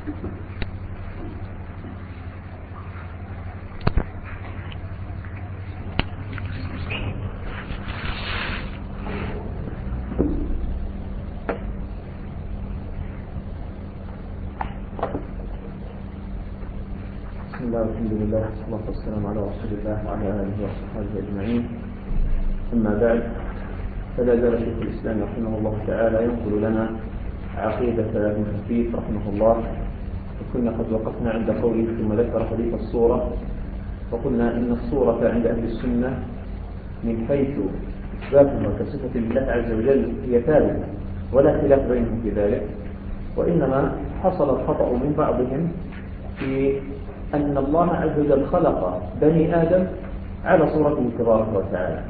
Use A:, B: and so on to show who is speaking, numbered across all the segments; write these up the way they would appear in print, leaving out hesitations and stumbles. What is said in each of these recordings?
A: بسم الله والحمد لله والصلاة والسلام على رسول الله وعلى آله وصحبه أجمعين. أما بعد، فلا زال شيخ الإسلام رحمه الله تعالى ينقل لنا عقيدة ابن خفيف رحمه الله، وكنا قد وقفنا عند قوله ثم ذكر حديث الصورة، وقلنا إن الصورة عند أهل السنة من حيث إثباتها كصفة لله عز وجل هي ثابتة ولا خلاف بينهم في ذلك، وإنما حصل الخطأ من بعضهم في أن الله عز وجل خلق بني آدم على صورته تبارك وتعالى.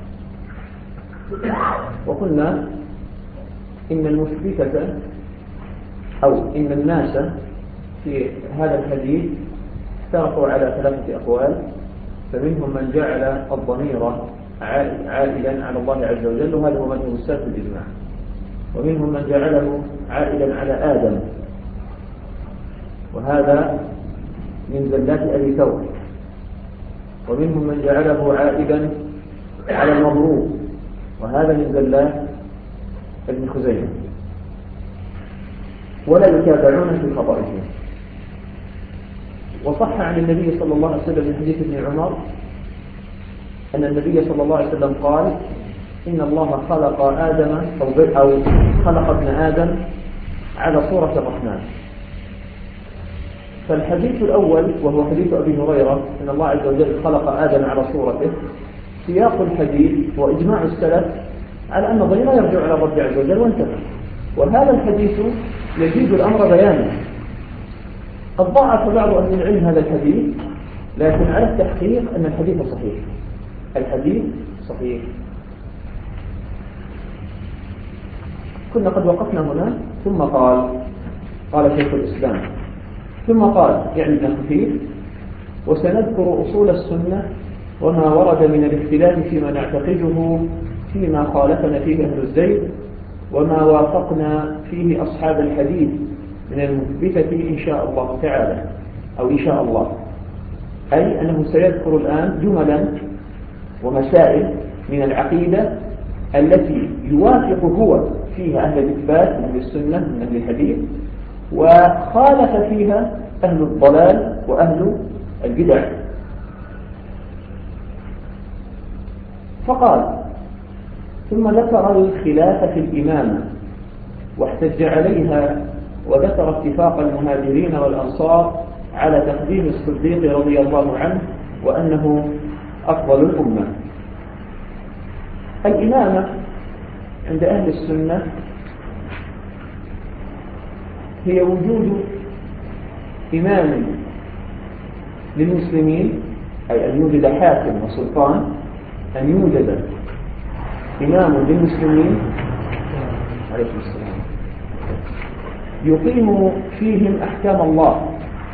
A: وقلنا إن المثبتة أو إن الناس في هذا الحديث افترقوا على ثلاثة أقوال، فمنهم من جعل الضمير عائدا على الله عز وجل، وهذا هو مذهب السلف بالإجماع، ومنهم من جعله عائدا على آدم، وهذا من زلات أبي ثور، ومنهم من جعله عائدا على المضروب، وهذا من زلات ابن خزيمة، ولا يتابعون في خطئهم. وصح عن النبي صلى الله عليه وسلم من حديث ابن عمر أن النبي صلى الله عليه وسلم قال: إن الله خلق آدم أو خلق ابن آدم على صورة الرحمن. فالحديث الأول وهو حديث أبي هريرة أن الله عز وجل خلق آدم على صورته، سياق الحديث وإجماع السلف على أن الضمير يرجع على الرب عز وجل وانتهى. وهذا الحديث يزيد الأمر بيانا. قد ضعف بعض أهل العلم هذا الحديث، لكن على التحقيق أن الحديث صحيح. الحديث صحيح. كنا قد وقفنا هنا، ثم قال شيخ الإسلام، ثم قال يعني ابن خفيف: وسنذكر أصول السنة وما ورد من الاختلاف فيما نعتقده فيما خالفنا فيه أهل الزيغ، وما وافقنا فيه أصحاب الحديث من المثبتة إن شاء الله تعالى، أو إن شاء الله، أي أنه سيذكر الآن جملا ومسائل من العقيدة التي يوافق هو فيها أهل الإثبات من أهل السنة من أهل الحديث، وخالف فيها أهل الضلال وأهل البدع. فقال: ثم ذكر الخلاف في الإمامة واحتج عليها، وذكر اتفاق المهاجرين والأنصار على تقديم الصديق رضي الله عنه وأنه أفضل الأمة. الإمامة عند أهل السنة هي وجود إمام للمسلمين، أي أن يوجد حاكم وسلطان، أن يوجد إمام للمسلمين عليه السلام يقيم فيهم أحكام الله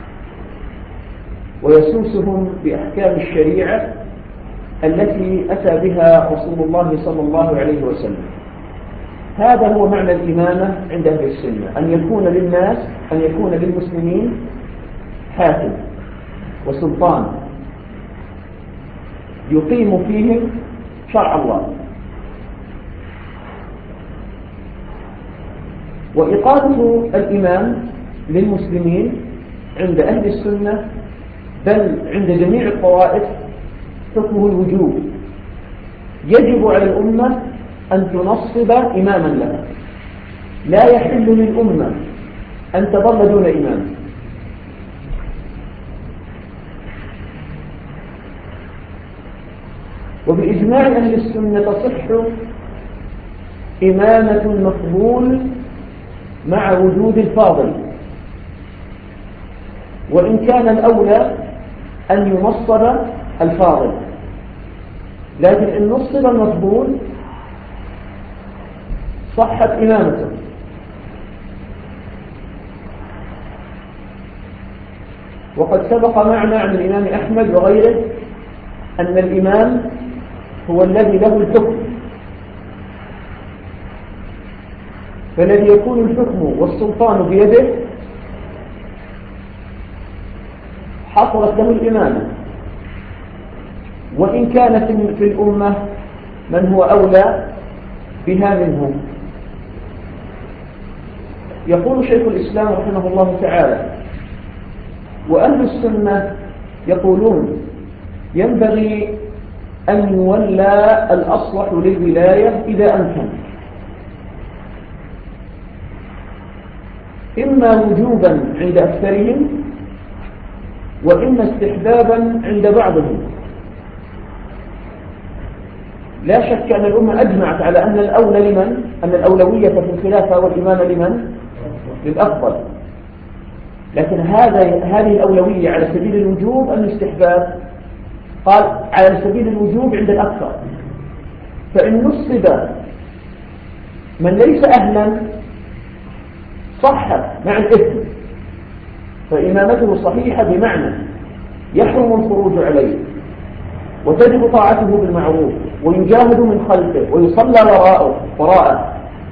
A: ويسوسهم بأحكام الشريعة التي أتى بها رسول الله صلى الله عليه وسلم. هذا هو معنى الإمامة عند أهل السنة، أن يكون للناس، أن يكون للمسلمين حاكم وسلطان يقيم فيهم شرع الله. وإقامة الإمام للمسلمين عند أهل السنة بل عند جميع الطوائف حكمه الوجوب، يجب على الأمة أن تنصب إماما لها، لا يحل للأمة أن تظل دون إمام. وبإجماع أهل السنة تصح إمامة المفضول مع وجود الفاضل، وإن كان الأولى أن ينصب الفاضل، لكن إن نصب المفضول صحت إمامته. وقد سبق معنا عن الإمام أحمد وغيره أن الإمام هو الذي له الحكم، فالذي يكون الحكم والسلطان بيده حصلت له الإمامة، وإن كانت في الأمة من هو أولى بها منهم. يقول شيخ الإسلام رحمه الله تعالى: وأهل السنة يقولون ينبغي أن يولى الأصلح للولاية إذا أمكن، إما وجوبا عند أكثرهم وإما استحبابا عند بعضهم. لا شك أن الأمة أجمعت على أن الأولى لمن؟ أن الأولوية في الخلافة والإمامة لمن؟ للأفضل. لكن هذه الأولوية على سبيل الوجوب أم الاستحباب؟ قال على سبيل الوجوب عند الأكثر. فإن نصب من ليس أهلا صحت مع الإثم، فإمامته صحيحة بمعنى يحرم الخروج عليه وتجب طاعته بالمعروف ويجاهد من خلفه ويصلى وراءه.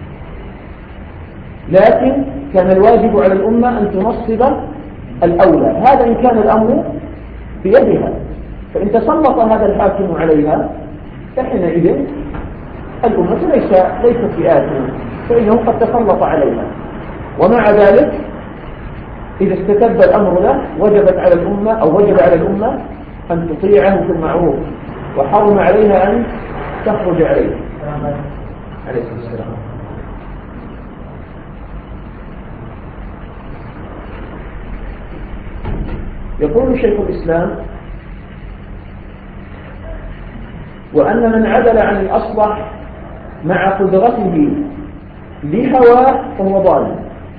A: لكن كان الواجب على الأمة أن تنصب الأولى، هذا إن كان الأمر بيدها. فإن تسلط هذا الحاكم عليها فحينئذ الأمة ليست بآثمة، فإنه قد تسلط عليها. ومع ذلك إذا استتب الأمر له وجب على الأمة أن تطيعه في المعروف، وحرم عليها أن تخرج عليه. عليه السلام. يقول شيخ الإسلام: وأن من عدل عن الأصلح مع قدرته لهواه فهو ضال.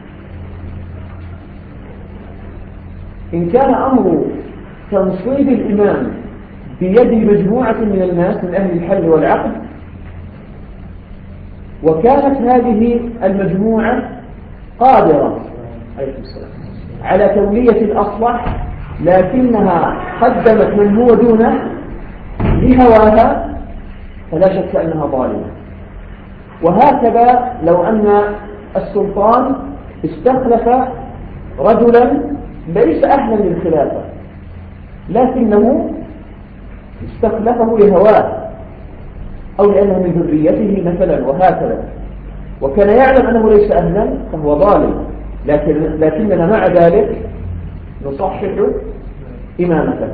A: إن كان أمر تنصيب الإمام بيد مجموعة من الناس من أهل الحل والعقد، وكانت هذه المجموعة قادرة على تولية الأصلح لكنها قدمت من هو دونه لهواها، فلا شك أنها ظالمة. وهكذا لو أن السلطان استخلف رجلا ليس أهلا للخلافة لكنه استخلفه لهواه أو لأنه من ذريته مثلا وهكذا، وكان يعلم أنه ليس أهلا فهو ظالم، لكننا مع ذلك نصحح إمامته.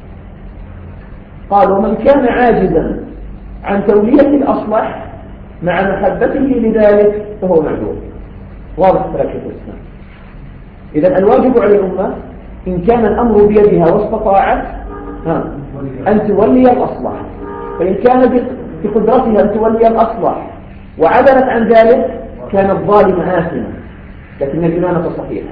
A: قال: ومن كان عاجزا عن تولية الأصلح مع محبته لذلك فهو معذور. واضح تركة الإسلام. إذن الواجب على الأمة إن كان الأمر بيدها واستطاعت أن تولي الأصلح، فإن كان بقدرتها أن تولي الأصلح وعدلت عن ذلك كانت ظالمة آثمة، لكن الإمامة صحيحة.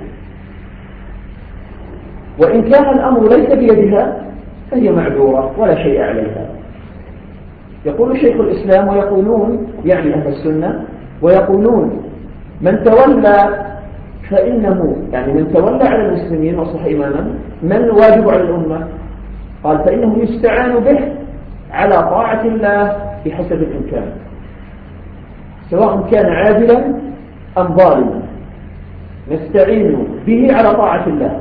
A: وإن كان الأمر ليس بيدها فهي معذورة ولا شيء عليها. يقول شيخ الإسلام: ويقولون يعني أهل السنة ويقولون من تولى فإنه يعني من تولى على المسلمين وصح إماما من واجب على الأمة؟ قال: فإنه يستعان به على طاعة الله بحسب الإمكان، سواء كان عادلا أم ظالما، نستعين به على طاعة الله،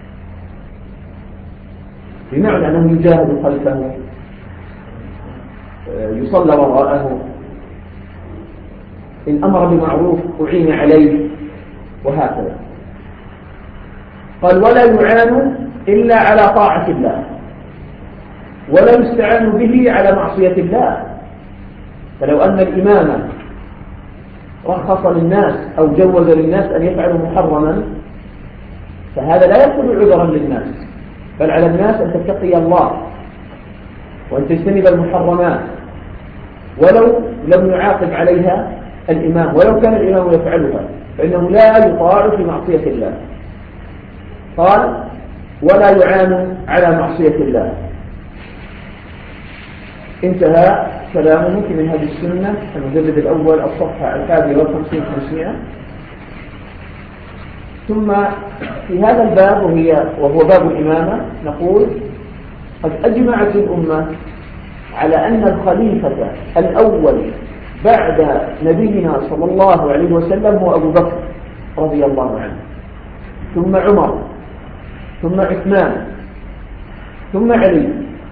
A: بمعنى أنه يجاهد خلفه، يصلى وراءه، إن أمر بمعروف أعين عليه، وهكذا. قال: ولا يعان إلا على طاعة الله، ولا يستعان به على معصية الله. فلو أن الإمام رخص للناس أو جوز للناس أن يفعلوا محرما فهذا لا يكون عذرا للناس، بل على الناس أن تتقي الله وأن تجتنب المحرمات، ولو لم يعاقب عليها الإمام، ولو كان الإمام يفعلها فإنه لا يطاع في معصية الله. قال: ولا يعان على معصية الله. انتهى كلامه في منهج السنة المجلد الأول الصفحة 51 ثم في هذا الباب وهو باب الإمامة نقول: قد أجمعت الأمة على أن الخليفة الأول بعد نبينا صلى الله عليه وسلم هو أبو بكر رضي الله عنه، ثم عمر، ثم عثمان، ثم علي.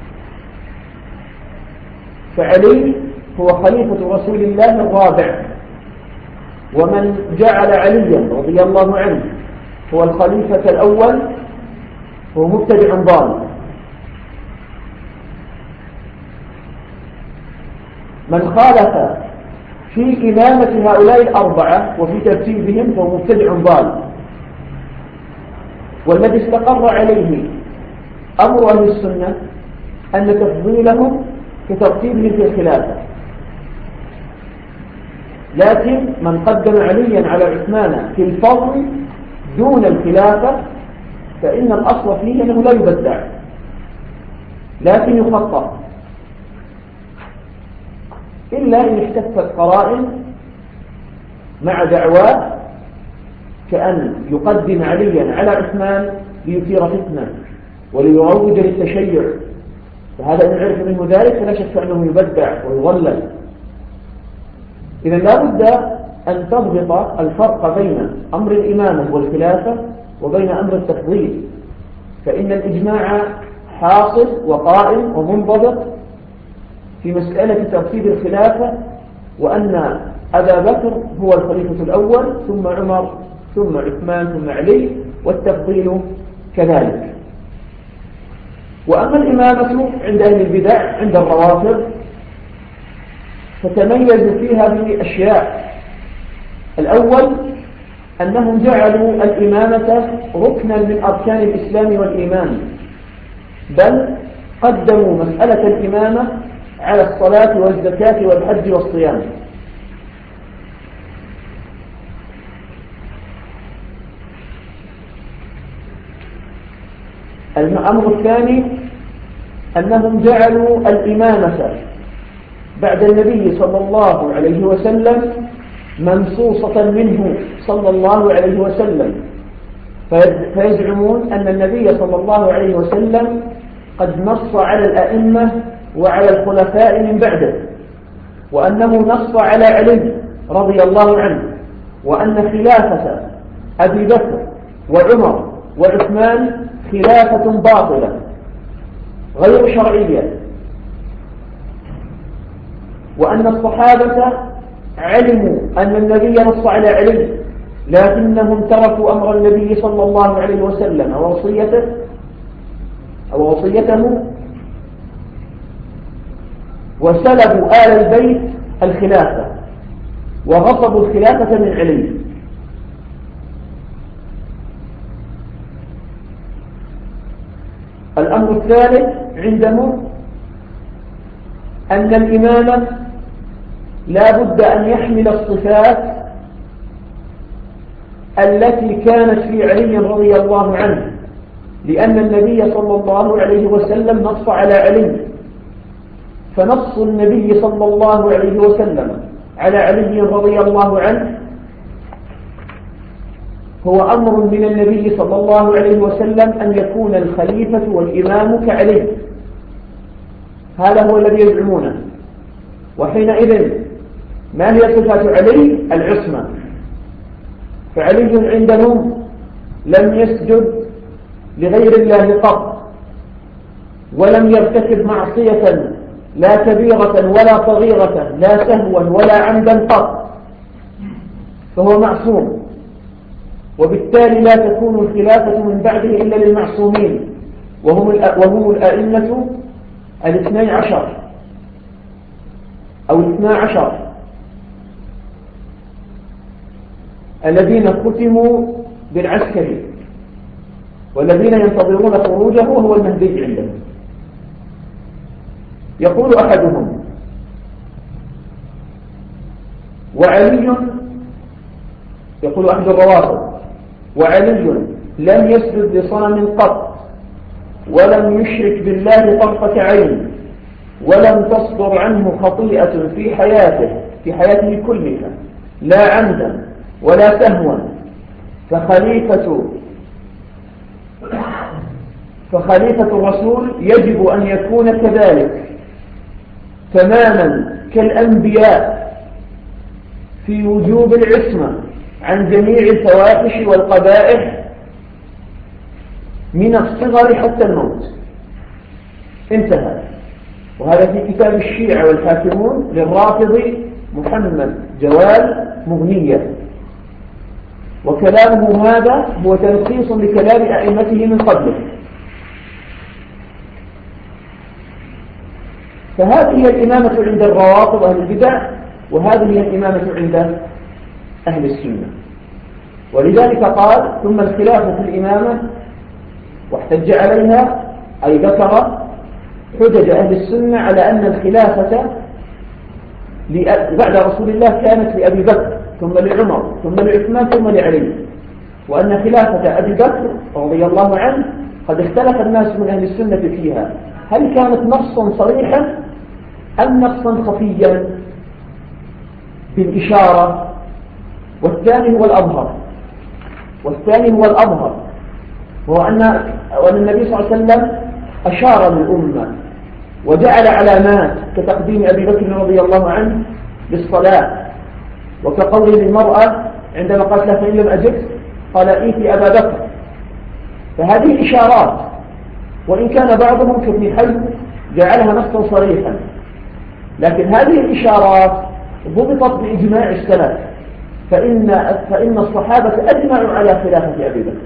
A: فعلي هو خليفة رسول الله الرابع، ومن جعل عليا رضي الله عنه هو الخليفة الأول هو مبتدع ضال. من خالف في إمامة هؤلاء الأربعة وفي ترتيبهم فهو مبتدع ضال. والذي استقر عليه أمر أهل السنة أن تفضيلهم كترتيبهم في الخلافة، لكن من قدم عليا على عثمان في الفضل دون الخلافة فإن الأصل فيه أنه لا يبدع لكن يخطأ، إلا إن احتفت قرائن مع دعواه كأن يقدم عليا على عثمان ليثير فتنة وليروج للتشيع، فهذا إن عرف منه ذلك فلا شك أنه يبدع ويضلل. إذا لا بد أن تضبط الفرق بين أمر الإمامة والخلافة وبين أمر التفضيل، فإن الإجماع حاصل وقائم ومنضبط في مسألة ترتيب الخلافة، وأن أبا بكر هو الخليفة الأول ثم عمر ثم عثمان ثم علي، والتفضيل كذلك. وأما الإمامة عند أهل البدع عند الروافض فتميزوا فيها بأشياء. الأول أنهم جعلوا الإمامة ركنا من أركان الإسلام والإيمان، بل قدموا مسألة الإمامة على الصلاة والزكاة والحج والصيام. الأمر الثاني أنهم جعلوا الإمامة بعد النبي صلى الله عليه وسلم منصوصة منه صلى الله عليه وسلم، فيزعمون أن النبي صلى الله عليه وسلم قد نص على الأئمة وعلى الخلفاء من بعده، وأنه نص على علي رضي الله عنه، وأن خلافة أبي بكر وعمر وعثمان خلافة باطلة غير شرعية، وأن الصحابة علموا أن النبي نص على علي لكنهم تركوا أمر النبي صلى الله عليه وسلم ووصيته وسلبوا آل البيت الخلافة وغصبوا الخلافة من علي. الأمر الثالث عندهم أن الإمامة لا بد أن يحمل الصفات التي كانت في علي رضي الله عنه، لأن النبي صلى الله عليه وسلم نص على علي، فنص النبي صلى الله عليه وسلم على علي رضي الله عنه هو أمر من النبي صلى الله عليه وسلم أن يكون الخليفة والإمام كعلي. هذا هو الذي يزعمونه. وحينئذ ما هي صفات علي؟ العصمة. فعلي عندهم لم يسجد لغير الله قط، ولم يرتكب معصية لا كبيرة ولا صغيرة، لا سهوا ولا عمدا قط، فهو معصوم، وبالتالي لا تكون الخلافة من بعده إلا للمعصومين، وهم الأئمة 12 أو 12 الذين ختموا بالعسكري، والذين ينتظرون خروجه وهو المهدي عندهم. يقول أحدهم: وعلي، يقول أحد الروافض: وعلي لم يسجد لصنم قط، ولم يشرك بالله طرفة عين، ولم تصدر عنه خطيئة في حياته كلها، لا عمدا ولا سهوا، فخليفة الرسول يجب أن يكون كذلك تماما كالأنبياء في وجوب العصمة عن جميع الفواحش والقبائح من الصغر حتى الموت. انتهى. وهذا في كتاب الشيعة والحاكمون للرافض محمد جوال مغنية، وكلامه هذا هو تلخيص لكلام أئمته من قبله. فهذه هي الإمامة عند الروافض أهل البدع، وهذه هي الإمامة عند أهل السنة. ولذلك قال: ثم الخلاف في الإمامة، واحتج عليها، أي ذكر حجج أهل السنة على أن الخلافة بعد رسول الله كانت لأبي بكر ثم لعمر ثم لعثمان ثم لعلي، وأن خلافة أبي بكر رضي الله عنه قد اختلف الناس من أهل السنة فيها، هل كانت نصا صريحا أم نصا خفيا بالإشارة؟ والثاني هو الأظهر، وهو أن النبي صلى الله عليه وسلم أشار للأمة وجعل علامات كتقديم أبي بكر رضي الله عنه بالصلاة، وكقول للمرأة عندما قالت له: فإن لم أجد، قال: إيتي أبا بكر. فهذه إشارات، وإن كان بعضهم كابن حزم جعلها نصا صريحا، لكن هذه الإشارات ضبطت بإجماع السلف، فإن الصحابة أجمعوا على خلافة أبي بكر.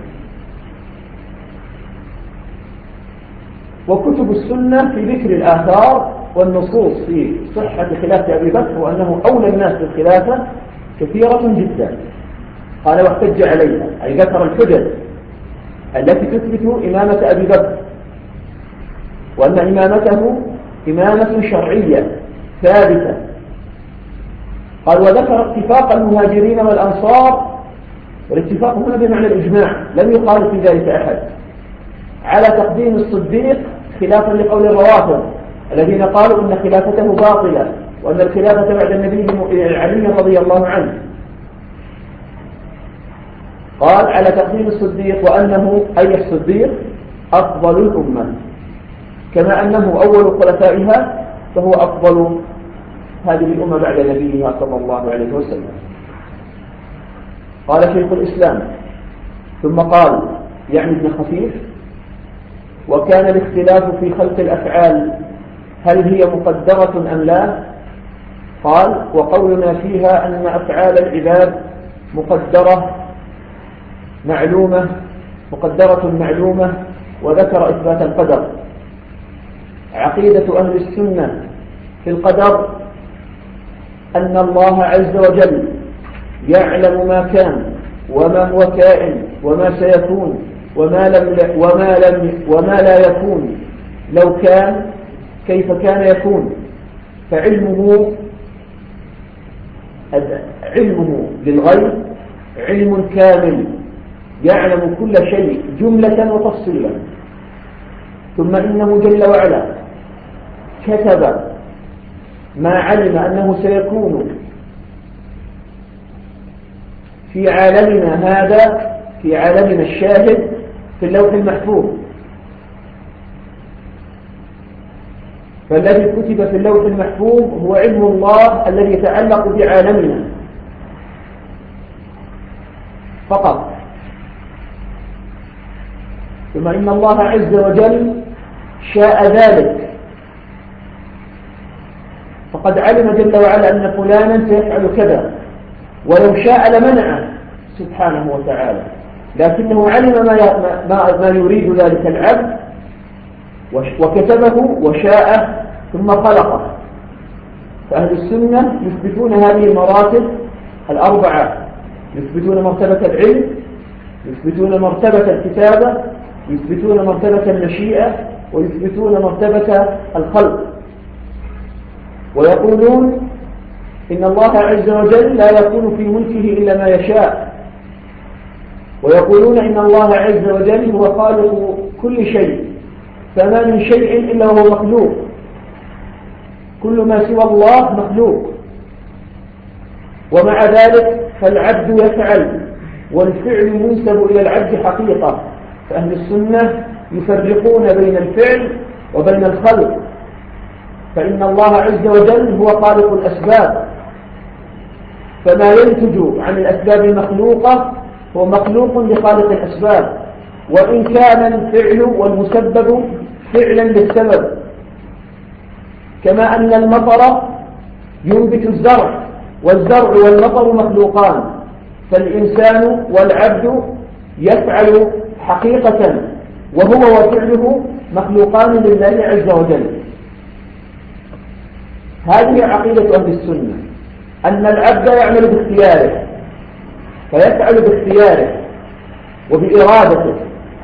A: وكتب السنة في ذكر الآثار والنصوص في صحة خلافة أبي بكر وأنه أولى الناس بالخلافة كثيرة جدا. قال: واحتج عليها، أي ذكر الحجج التي تثبت إمامة أبي بكر، وأن إمامته إمامة شرعية ثابتة. قال: وذكر اتفاق المهاجرين والأنصار، والاتفاق هنا بمعنى الإجماع، لم يقال في ذلك أحد، على تقديم الصديق خلافا لقول الروافض الذين قالوا إن خلافته باطلة، وأن الخلافة بعد النبي علي رضي الله عنه. قال: على تقديم الصديق، وأنه أي الصديق أفضل الأمة، كما أنه أول خلفائها فهو أفضل هذه الأمة بعد نبيها صلى الله عليه وسلم. قال شيخ الإسلام: ثم قال، يعني ابن خفيف: وكان الاختلاف في خلق الأفعال هل هي مقدرة أم لا؟ قال: وقولنا فيها أن أفعال العباد مقدرة معلومة، وذكر إثبات القدر. عقيدة أهل السنة في القدر أن الله عز وجل يعلم ما كان وما هو كائن وما سيكون وما لا يكون، لو كان كيف كان يكون. فعلمه بالغيب علم كامل، يعلم كل شيء جملة وتفصيلا. ثم إنه جل وعلا كتب ما علم أنه سيكون في عالمنا هذا، في عالمنا الشاهد، في اللوح المحفوظ. فالذي كتب في اللوح المحفوظ هو علم الله الذي يتعلق بعالمنا فقط. ثم إن الله عز وجل شاء ذلك، فقد علم جل وعلا أن فلانا سيفعل كذا، ولو شاء لمنعه سبحانه وتعالى، لكنه علم ما يريد ذلك العبد وكتبه وشاء ثم خلقه. فأهل السنة يثبتون هذه المراتب الأربعة، يثبتون مرتبة العلم، يثبتون مرتبة الكتابة، يثبتون مرتبة المشيئة، ويثبتون مرتبة الخلق. ويقولون إن الله عز وجل لا يكون في ملكه إلا ما يشاء، ويقولون إن الله عز وجل هو خالق كل شيء، فما من شيء إلا هو مخلوق، كل ما سوى الله مخلوق. ومع ذلك فالعبد يفعل، والفعل ينسب إلى العبد حقيقة. فأهل السنة يفرقون بين الفعل وبين الخلق، فإن الله عز وجل هو خالق الأسباب، فما ينتج عن الأسباب المخلوقة هو مخلوق لخالق الأسباب، وإن كان الفعل والمسبب فعلا للسبب، كما أن المطر ينبت الزرع، والزرع والمطر مخلوقان، فالإنسان والعبد يفعل حقيقة، وهو وفعله مخلوقان لله عز وجل. هذه عقيدة أهل السنة، أن العبد يعمل باختياره، فيفعل باختياره وبإرادته،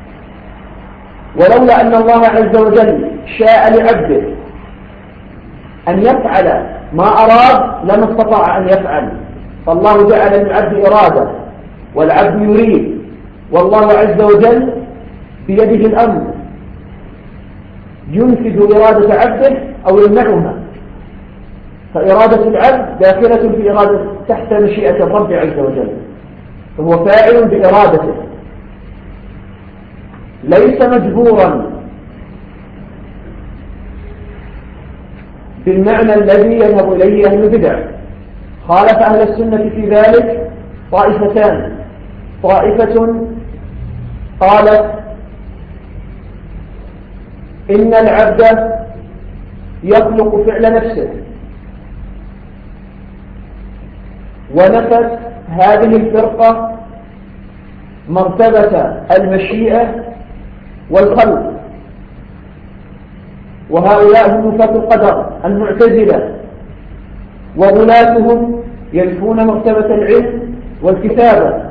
A: ولولا أن الله عز وجل شاء لعبده أن يفعل ما أراد لما استطاع أن يفعل، فالله جعل للعبد إرادة والعبد يريد، والله عز وجل بيده الأمر ينفذ إرادة عبده أو يمنعها، فإرادة العبد داخلة في إرادة تحت مشيئة الرب عز وجل، فهو فاعل بإرادته ليس مجبورا بالمعنى الذي يذهب إليه أهل البدع. خالف أهل السنة في ذلك طائفتان، طائفة قالت إن العبد يخلق فعل نفسه، ونفت هذه الفرقة مرتبة المشيئة والخلق، وهؤلاء هم نفاة القدر المعتزلة، وغلاتهم ينفون مرتبة العلم والكتابة،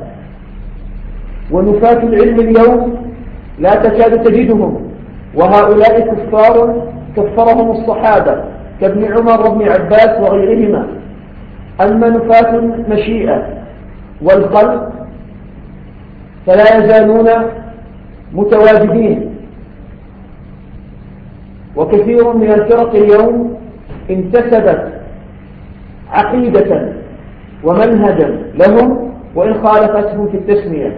A: ونفاة العلم اليوم لا تكاد تجدهم، وهؤلاء كفار كفرهم الصحابة كابن عمر وابن عباس وغيرهما. أما نفاة المشيئة والخلق فلا يزالون متواجدين، وكثير من الفرق اليوم انتسبت عقيدة ومنهجا لهم وإن خالفتهم في التسمية.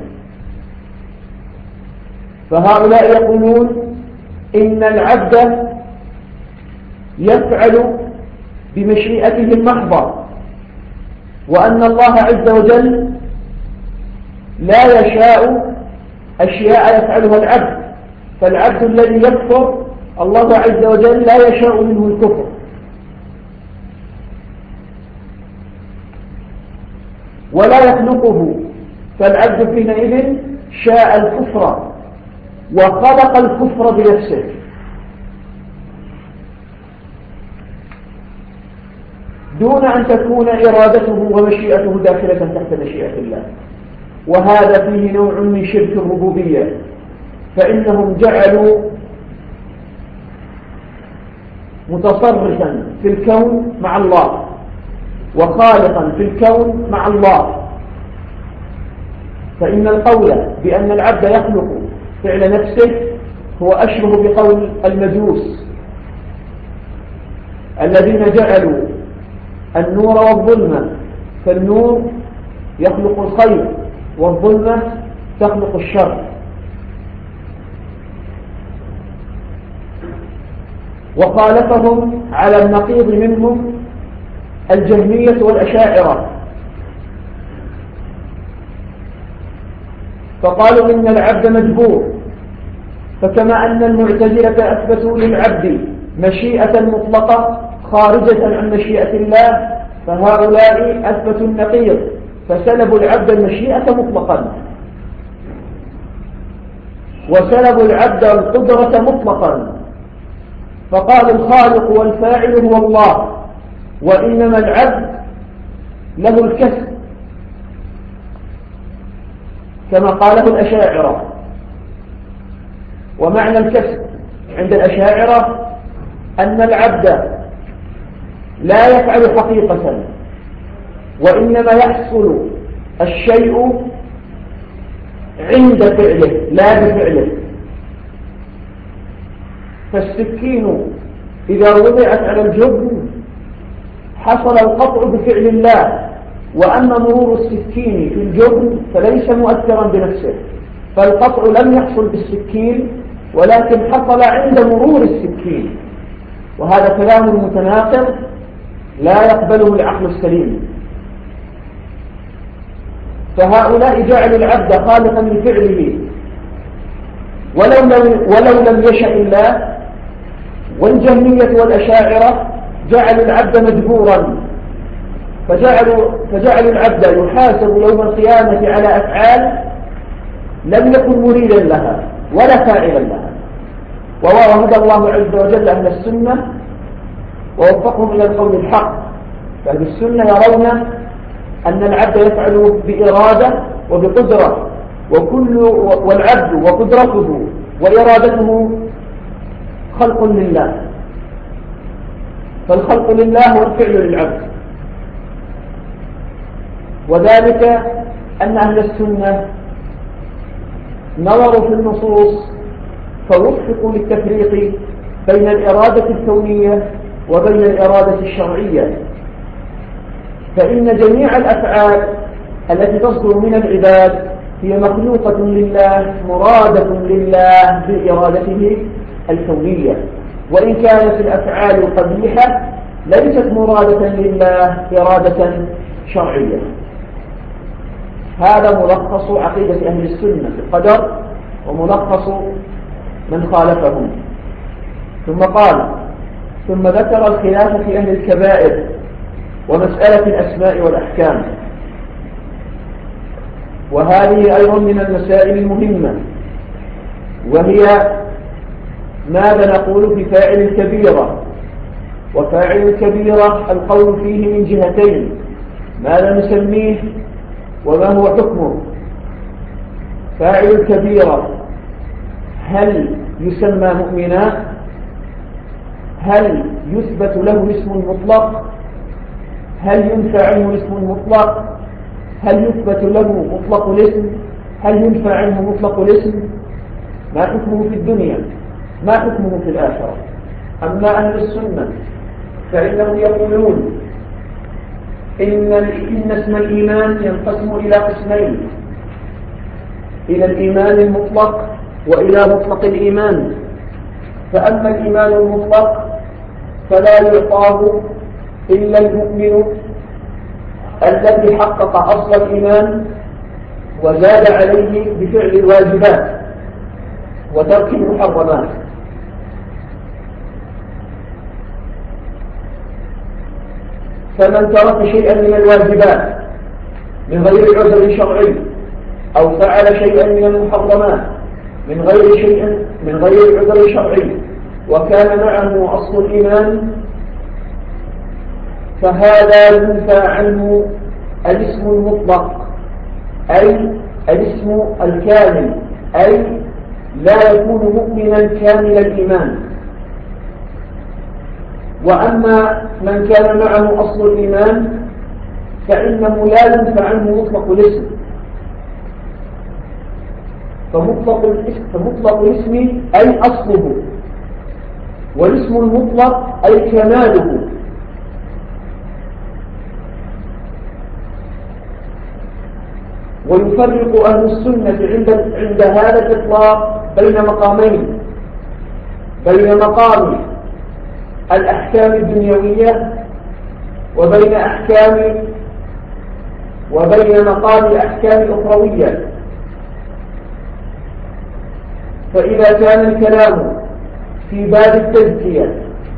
A: فهؤلاء يقولون إن العبد يفعل بمشيئته المحضة، وأن الله عز وجل لا يشاء أشياء يفعلها العبد، فالعبد الذي يكفر الله عز وجل لا يشاء منه الكفر. ولا يخلقه، فالعبد حينئذ شاء الكفر وخلق الكفر بنفسه. دون أن تكون إرادته ومشيئته داخلة تحت مشيئة الله، وهذا فيه نوع من شرك الربوبية، فإنهم جعلوا متصرفا في الكون مع الله وخالقا في الكون مع الله. فإن القول بأن العبد يخلق فعل نفسه هو أشبه بقول المجوس الذين جعلوا النور والظلمة، فالنور يخلق الخير والظلمة تخلق الشر. وخالفهم على النقيض منهم الجهمية والأشاعرة، فقالوا إن العبد مجبور، فكما أن المعتزلة أثبتوا للعبد مشيئة مطلقة خارجة عن مشيئة الله، فهؤلاء أثبتوا النقيض، فسلبوا العبد المشيئة مطلقا، وسلبوا العبد القدرة مطلقا، فقال الخالق والفاعل هو الله، وإنما العبد له الكسب كما قاله الأشاعرة. ومعنى الكسب عند الأشاعرة أن العبد لا يفعل حقيقة، وإنما يحصل الشيء عند فعله لا بفعله. فالسكين إذا وضعت على الجبن حصل القطع بفعل الله، وأما مرور السكين في الجبن فليس مؤثرا بنفسه، فالقطع لم يحصل بالسكين ولكن حصل عند مرور السكين، وهذا كلام متناقض لا يقبله العقل السليم. فهؤلاء جعلوا العبد خالقا لفعله ولو لم يشأ الله، والجهمية والأشاعرة جعلوا العبد مجبورا، فجعلوا العبد يحاسب يوم القيامة على أفعال لم يكن مريدا لها ولا فاعلا لها. وهدى الله عز وجل أهل السنة ووفقهم إلى القول الحق. فأهل السنة يرون أن العبد يفعل بإرادة وبقدرة، والعبد وقدرته وإرادته خلق لله، فالخلق لله والفعل للعبد. وذلك أن أهل السنة نظروا في النصوص فوفقوا للتفريق بين الإرادة الكونية وبين الإرادة الشرعية، فإن جميع الأفعال التي تصدر من العباد هي مخلوقة لله مرادة لله بإرادته الكونية، وإن كانت الأفعال القبيحة ليست مرادة لله إرادة شرعية. هذا ملخص عقيدة أهل السنة في القدر وملخص من خالفهم. ثم قال: ثم ذكر الخلاف في أهل الكبائر ومسألة الأسماء والأحكام، وهذه أيضا من المسائل المهمة، وهي ماذا نقول في فاعل الكبيرة. وفاعل الكبيرة القول فيه من جهتين: ماذا نسميه وما هو حكمه. فاعل الكبيرة هل يسمى مؤمنا؟ هل يثبت له اسم مطلق؟ هل ينفع عنه الاسم مطلق؟ هل يثبت له مطلق الاسم؟ هل ينفع عنه مطلق الاسم؟ ما حكمه في الدنيا؟ ما حكمه في الآخرة؟ أما أهل السنة فإنهم يقولون إن اسم الإيمان ينقسم إلى قسمين: إلى الإيمان المطلق وإلى مطلق الإيمان. فأما الإيمان المطلق فلا يعطاه إلا المؤمن الذي حقق أصل الإيمان وزاد عليه بفعل الواجبات وترك المحرمات. فمن ترك شيئا من الواجبات من غير عذر شرعي أو فعل شيئا من المحرمات من غير عذر شرعي وكان معه أصل الإيمان، فهذا ينفى عنه الاسم المطلق، أي الاسم الكامل، أي لا يكون مؤمنا كامل الإيمان. وأما من كان معه أصل الإيمان فإنه لا ينفى عنه مطلق الاسم. فمطلق الاسم أي أصله، والاسم المطلق أي كماله. ويفرق أهل السنة عند هذا الإطلاق بين مقامين: بين مقام الأحكام الدنيوية وبين مقام الأحكام الأخروية. فإذا كان الكلام في باب التزكية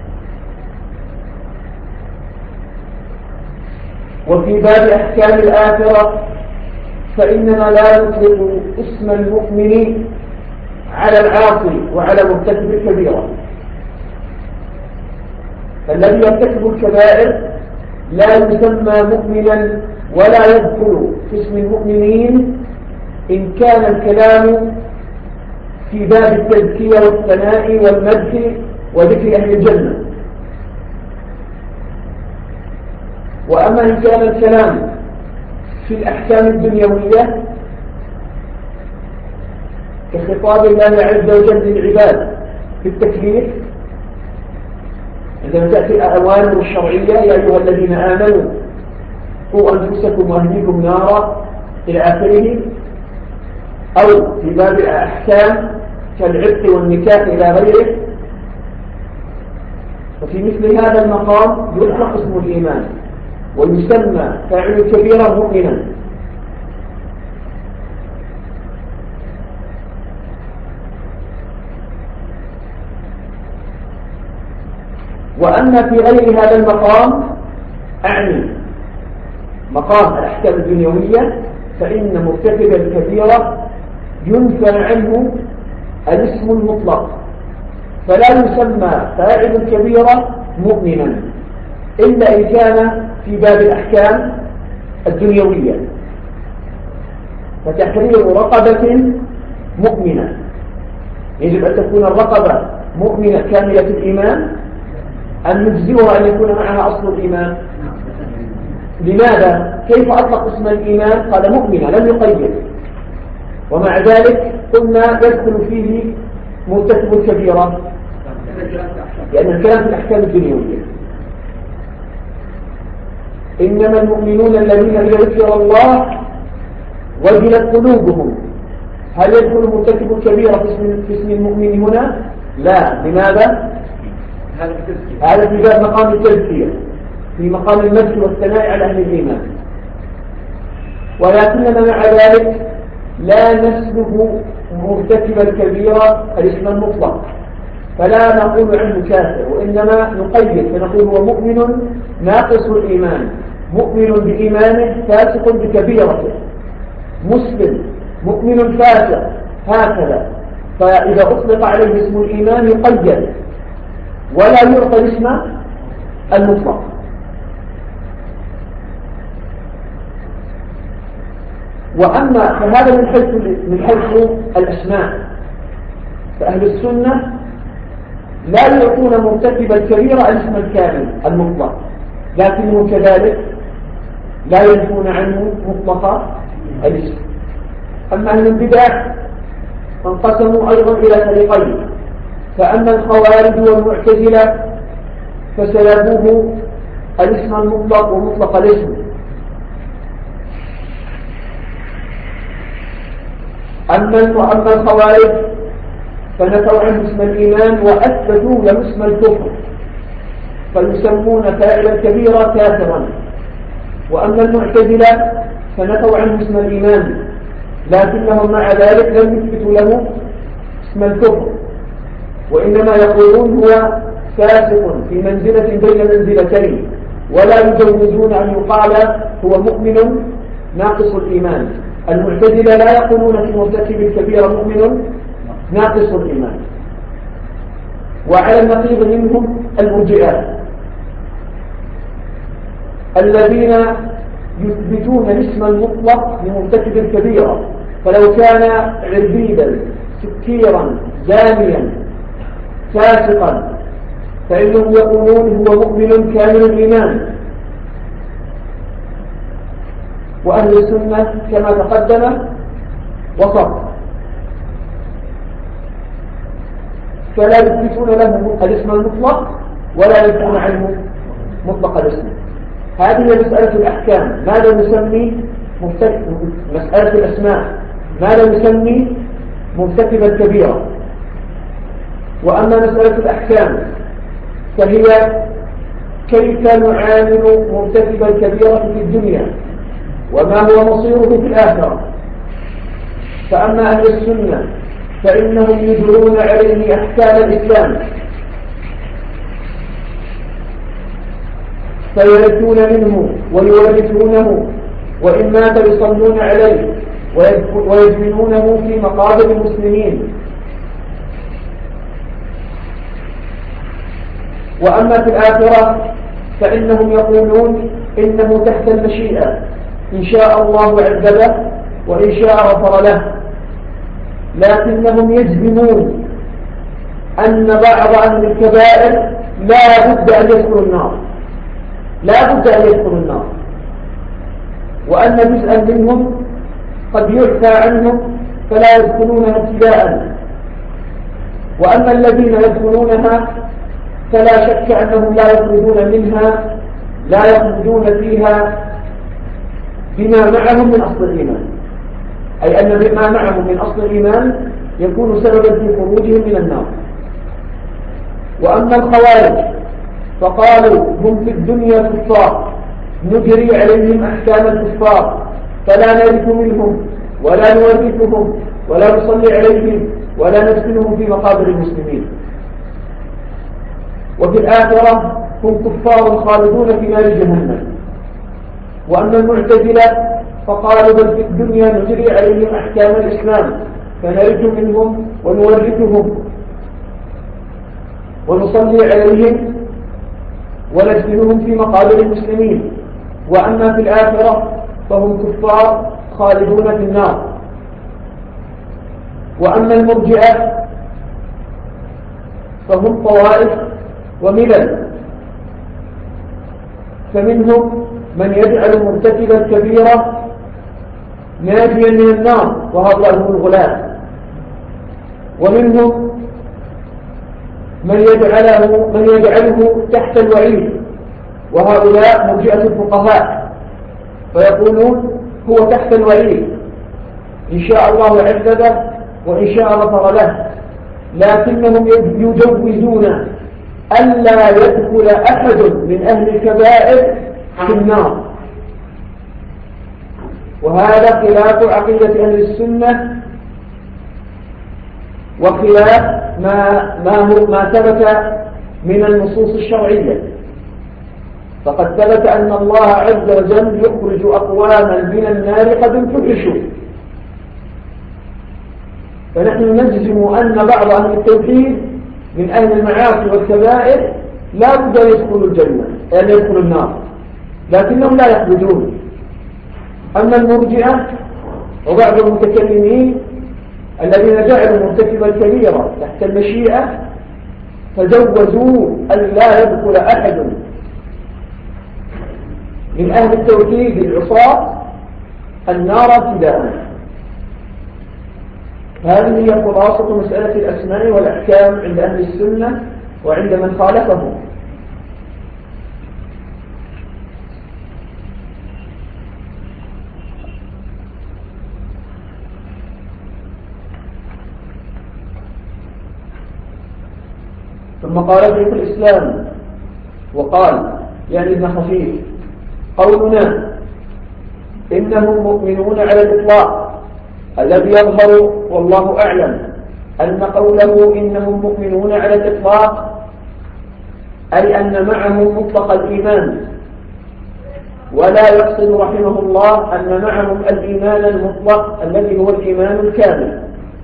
A: وفي باب أحكام الآخرة فإننا لا نطلق اسم المؤمن على العاصي وعلى مرتكب الكبيرة. فالذي يرتكب الكبائر لا يسمى مؤمنا ولا يدخل في اسم المؤمنين إن كان الكلام في باب التزكية والثناء والمدح وذكر أهل الجنة. وأما إن كان الكلام في الأحكام الدنيوية كخطاب الله عز وجل للعباد في التكليف، عندما تأتي الأوامر الشرعية: يا أيها الذين آمنوا قوا أنفسكم وأهليكم نارا إلى آخره، أو في باب أحكام كالعتق والنكاح إلى غيره. وفي مثل هذا المقام يطلق اسم الإيمان ويسمى فاعل الكبيرة مؤمنا. وأما في غير هذا المقام أعني مقام الأحكام الدنيوية فإن مرتكب الكبيرة ينفى عنه الاسم المطلق، فلا يسمى فاعل الكبيرة مؤمنا إلا إن كان في باب الأحكام الدنيوية، فتحرير رقبة مؤمنة يجب أن تكون الرقبة مؤمنة كاملة الإيمان أن نجزئها أن يكون معها أصل الإيمان. لماذا؟ كيف أطلق اسم الإيمان؟ قال مؤمنة لم يقيد، ومع ذلك قلنا يدخل فيه مرتكب الكبيرة لأن الكلام في الأحكام الدنيوية. إنما المؤمنون الذين إذا ذكر الله وجلت قلوبهم. هل يدخل مرتكب الكبيرة في اسم المؤمن هنا؟ لا. لماذا؟ هذا في باب مقام التزكية، في مقام المجد والثناء على أهل الإيمان، ولكننا مع ذلك لا نسلب مرتكب الكبيرة الاسم المطلق، فلا نقول عنه كافر، وإنما نقيد فنقول هو مؤمن ناقص الإيمان، مؤمن بإيمانه فاسق بكبيرته، مسلم مؤمن فاسق، هكذا. فإذا أطلق عليه اسم الإيمان يقيد ولا يعطى الاسم المطلق. وأما فهذا من حيث الأسماء، فأهل السنة لا يعطون مرتكب الكبيرة الاسم الكامل المطلق، لكنهم كذلك لا ينفون عنه مطلق الاسم. أما أهل البدع فانقسموا أيضا إلى فريقين، فأما الخوارج والمعتزلة فسلبوه الاسم المطلق ومطلق الاسم، أما الخوارج فنفوا عنه اسم الإيمان وأثبتوا له اسم الكفر، فيسمون فاعل الكبيرة كافرا. وأما المعتزلة فنفوا عنه اسم الإيمان، لكنهم مع ذلك لم يثبتوا له اسم الكفر، وإنما يقولون هو فاسق في منزلة بين منزلتين، ولا يجوزون أن يقال هو مؤمن ناقص الإيمان. المعتزلة لا يقولون في مرتكب الكبيرة مؤمن ناقص الإيمان. وعلى النقيض منهم المرجئة الذين يثبتون الاسم المطلق لمرتكب الكبيرة، فلو كان عربيدا سكيرا زانيا فاسقا فإنهم يقولون هو مؤمن كامل الإيمان. وأهل السنة كما تقدم وسط، فلا يثبتون له الاسم المطلق ولا ينفون عنه مطلق الاسم. هذه مسألة الأحكام. ماذا نسمي مسألة الأسماء؟ ماذا نسمي مرتكب الكبيرة؟ وأما مسألة الأحكام فهي كيف نعامل مرتكب الكبيرة في الدنيا وما هو مصيره في الآخرة. فأما أهل السنة فإنهم يجرون عليه أحكام الإسلام، فيرثون منه ويورثونه، وإن مات يصلون عليه ويدفنونه في مقابر المسلمين. وأما في الآخرة فإنهم يقولون إنه تحت المشيئة، إن شاء الله عذبه وإن شاء غفر له، لكنهم يجزمون أن بعض أهل الكبائر لا بد أن يدخل النار، لا بد أن يدخل النار، وأن جزءا منهم قد يعفى عنهم فلا يدخلونها ابتداء، وأما الذين يدخلونها فلا شك أنهم لا يخرجون منها، لا يخرجون فيها بما معهم من أصل الإيمان، أي أن بما معهم من أصل الإيمان يكون سببا في خروجهم من النار. وأما الخوارج فقالوا هم في الدنيا كفار نجري عليهم أحكام الكفار، فلا نرث منهم ولا نورثهم ولا نصلي عليهم ولا ندفنهم في مقابر المسلمين. وفي الآخرة هم كفار خالدون في نار جهنم. وأما المعتزلة فقالوا بل في الدنيا نجري عليهم أحكام الإسلام فنرث منهم ونورثهم ونصلي عليهم وندفنهم في مقابر المسلمين، وأما في الآخرة فهم كفار خالدون في النار. وأما المرجئة فهم طوائف وملل، فمنهم من يجعل مرتكب الكبيرة ناجيا من النار وهؤلاء هم الغلاة، ومنهم من يجعله تحت الوعيد وهؤلاء مرجئة الفقهاء، فيقولون هو تحت الوعيد إن شاء الله عذبه وإن شاء غفر له، لكنهم يجوزون ألا يدخل أحد من أهل الكبائر في النار. وهذا خلاف عقيدة أهل السنة وخلاف ما ثبت من النصوص الشرعية. فقد ثبت أن الله عز وجل يخرج أقواما من النار قد انفحشوا، فنحن نجزم أن بعض أهل التوحيد من أهل المعاصي والكبائر لا بد أن يدخلوا الجنة أن يدخلوا النار، لكنهم لا يخرجون. أما المرجئة وبعض المتكلمين الذين جعلوا مرتكب الكبيرة تحت المشيئة فجوزوا أن لا يدخل أحد من أهل التوحيد العصاة النار ابتداء. هذه هي خلاصة مسألة الأسماء والأحكام عند أهل السنة وعند من خالفهم. ثم قال شيخ الإسلام وقال يعني ابن خفيف: قولنا إنهم مؤمنون على الإطلاق الذي يظهر والله أعلم أن قوله إنهم مؤمنون على الإطلاق أي أن معهم مطلق الإيمان، ولا يقصد رحمه الله أن معهم الإيمان المطلق الذي هو الإيمان الكامل،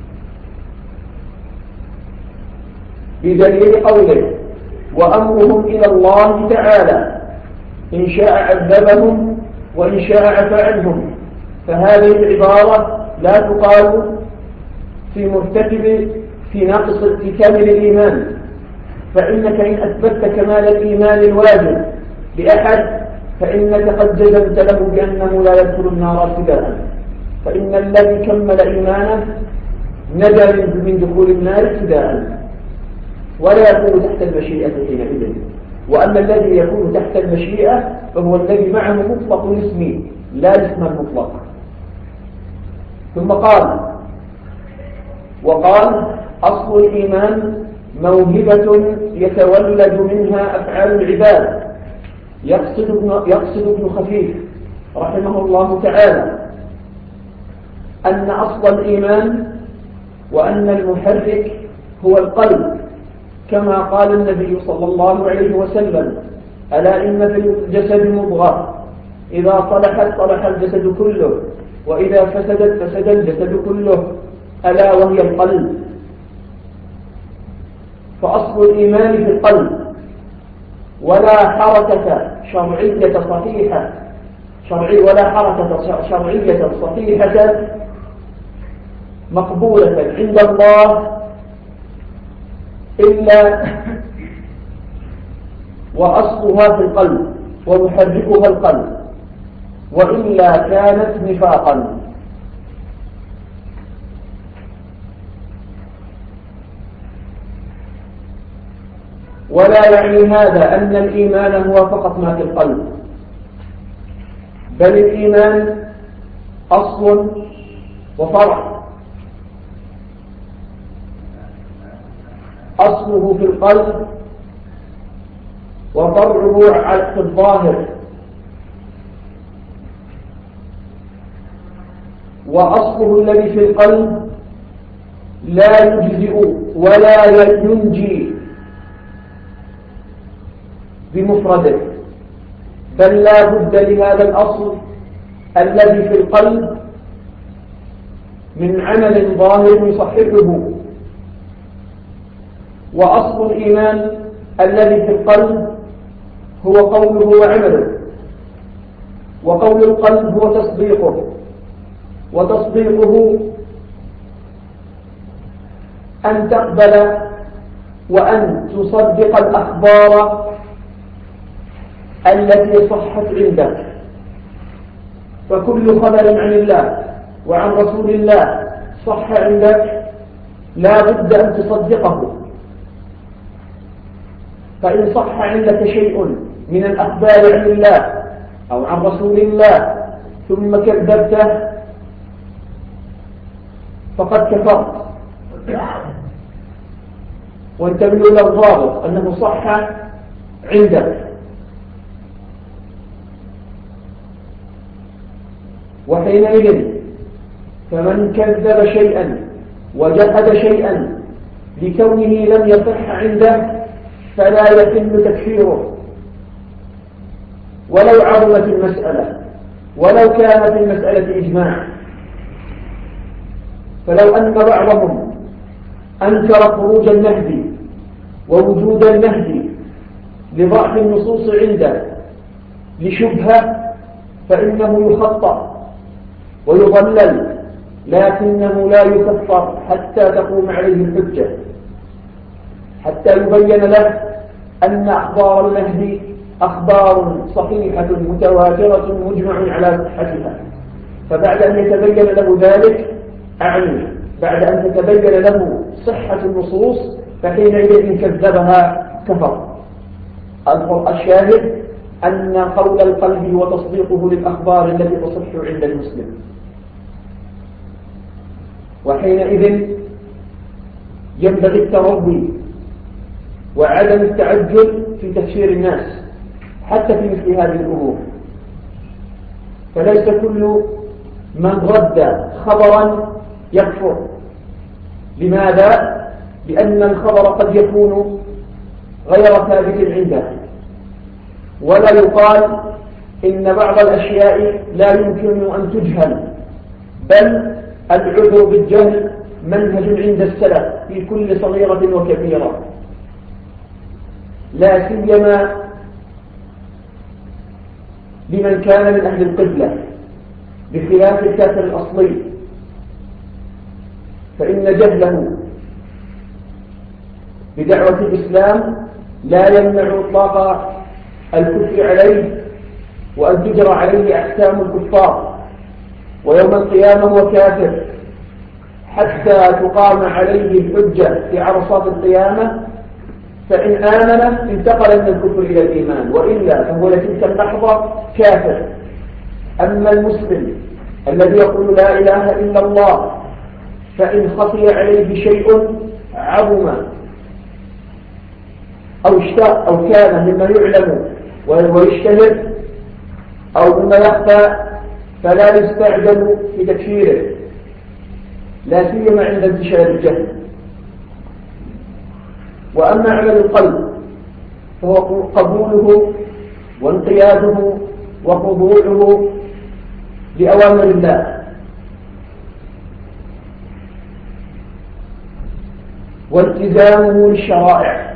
A: بدليل قوله: وأمرهم إلى الله تعالى إن شاء عذبهم وإن شاء عفى عنهم. فهذه العبارة لا تقال في مرتكب في ناقص في كامل الإيمان، فإنك إن أثبتت كمال الإيمان الواجب لأحد فإنك قد جزمت له بأنه لا يدخل النار ابتداء، فإن الذي كمل إيمانه نجا من دخول النار ابتداء ولا يكون تحت المشيئة حينئذ. وأما الذي يكون تحت المشيئة فهو الذي معه مطلق الاسم لا الاسم المطلق. ثم وقال: أصل الإيمان موهبة يتولد منها أفعال العباد. يقصد ابن خفيف رحمه الله تعالى أن أصل الإيمان وأن المحرك هو القلب، كما قال النبي صلى الله عليه وسلم: ألا إن في الجسد مضغة إذا صلحت صلح الجسد كله وإذا فسدت فسد الجسد كله ألا وهي القلب. فأصل الإيمان في القلب، ولا حركة شرعية صحيحة مقبولة عند الله إلا وأصلها في القلب ومحركها القلب، وإلا كانت نفاقا. ولا يعني هذا أن الإيمان هو فقط ما في القلب، بل الإيمان أصل وفرع. أصله في القلب وفرعه في الظاهر. وأصله الذي في القلب لا يجزئ ولا ينجي بمفرده، بل لا بد لهذا الأصل الذي في القلب من عمل ظاهر يصححه. وأصل الإيمان الذي في القلب هو قوله وعمله، وقول القلب هو تصديقه، وتصديقه أن تقبل وأن تصدق الأخبار التي صحت عندك. فكل خبر عن الله وعن رسول الله صح عندك لا بد أن تصدقه. فإن صح عندك شيء من الأخبار عن الله أو عن رسول الله ثم كذبته فقد كفرت. وانتبهوا إلى الضابط أنه صح عندك. وحينئذ فمن كذب شيئا وجحد شيئا لكونه لم يصح عنده فلا يتم تكفيره ولو عظمت المسألة، ولو كان في المسألة إجماع. فلو أن بعضهم أنكر خروج المهدي ووجود المهدي لضعف النصوص عنده لشبهة فإنه يخطأ ويضلل، لكنه لا يكفر حتى تقوم عليه الحجة، حتى يبين له أن أخبار المهدي أخبار صحيحة متواترة مجمع على صحتها. فبعد أن يتبين له ذلك، أعني بعد أن تتبين له صحة النصوص، فحينئذ إن كذبها كفر. الشاهد أن قول القلب وتصديقه للأخبار التي تصح عند المسلم. وحينئذ ينبغي الترضي وعدم التعجل في تفسير الناس حتى في مثل هذه الأمور. فليس كل من رد خبرا يكفر. لماذا؟ لأن الخبر قد يكون غير ثابت عنده، ولا يقال إن بعض الأشياء لا يمكن أن تجهل، بل العذر بالجهل منهج عند السلف في كل صغيرة وكبيرة، لا سيما لمن كان من أهل القبلة، بخلاف الكافر الأصلي، فإن جهله بدعوة الإسلام لا يمنع إطلاق الكفر عليه وأن تجرى عليه أحكام الكفار، ويوم القيامة هو كافر حتى تقام عليه الحجة في عرصات القيامة. فإن آمن انتقل من الكفر إلى الإيمان، وإلا فهو لتلك اللحظة كافر. أما المسلم الذي يقول لا إله إلا الله، فإن خفي عليه شيء عظم أو كان مما يعلم ويشتهر أو مما يخفى، فلا يستعجل في تكفيره، لا سيما عند انتشار الجهل. وأما عمل القلب فهو قبوله وانقياده وخضوعه لأوامر الله، والتزامه للشرائع.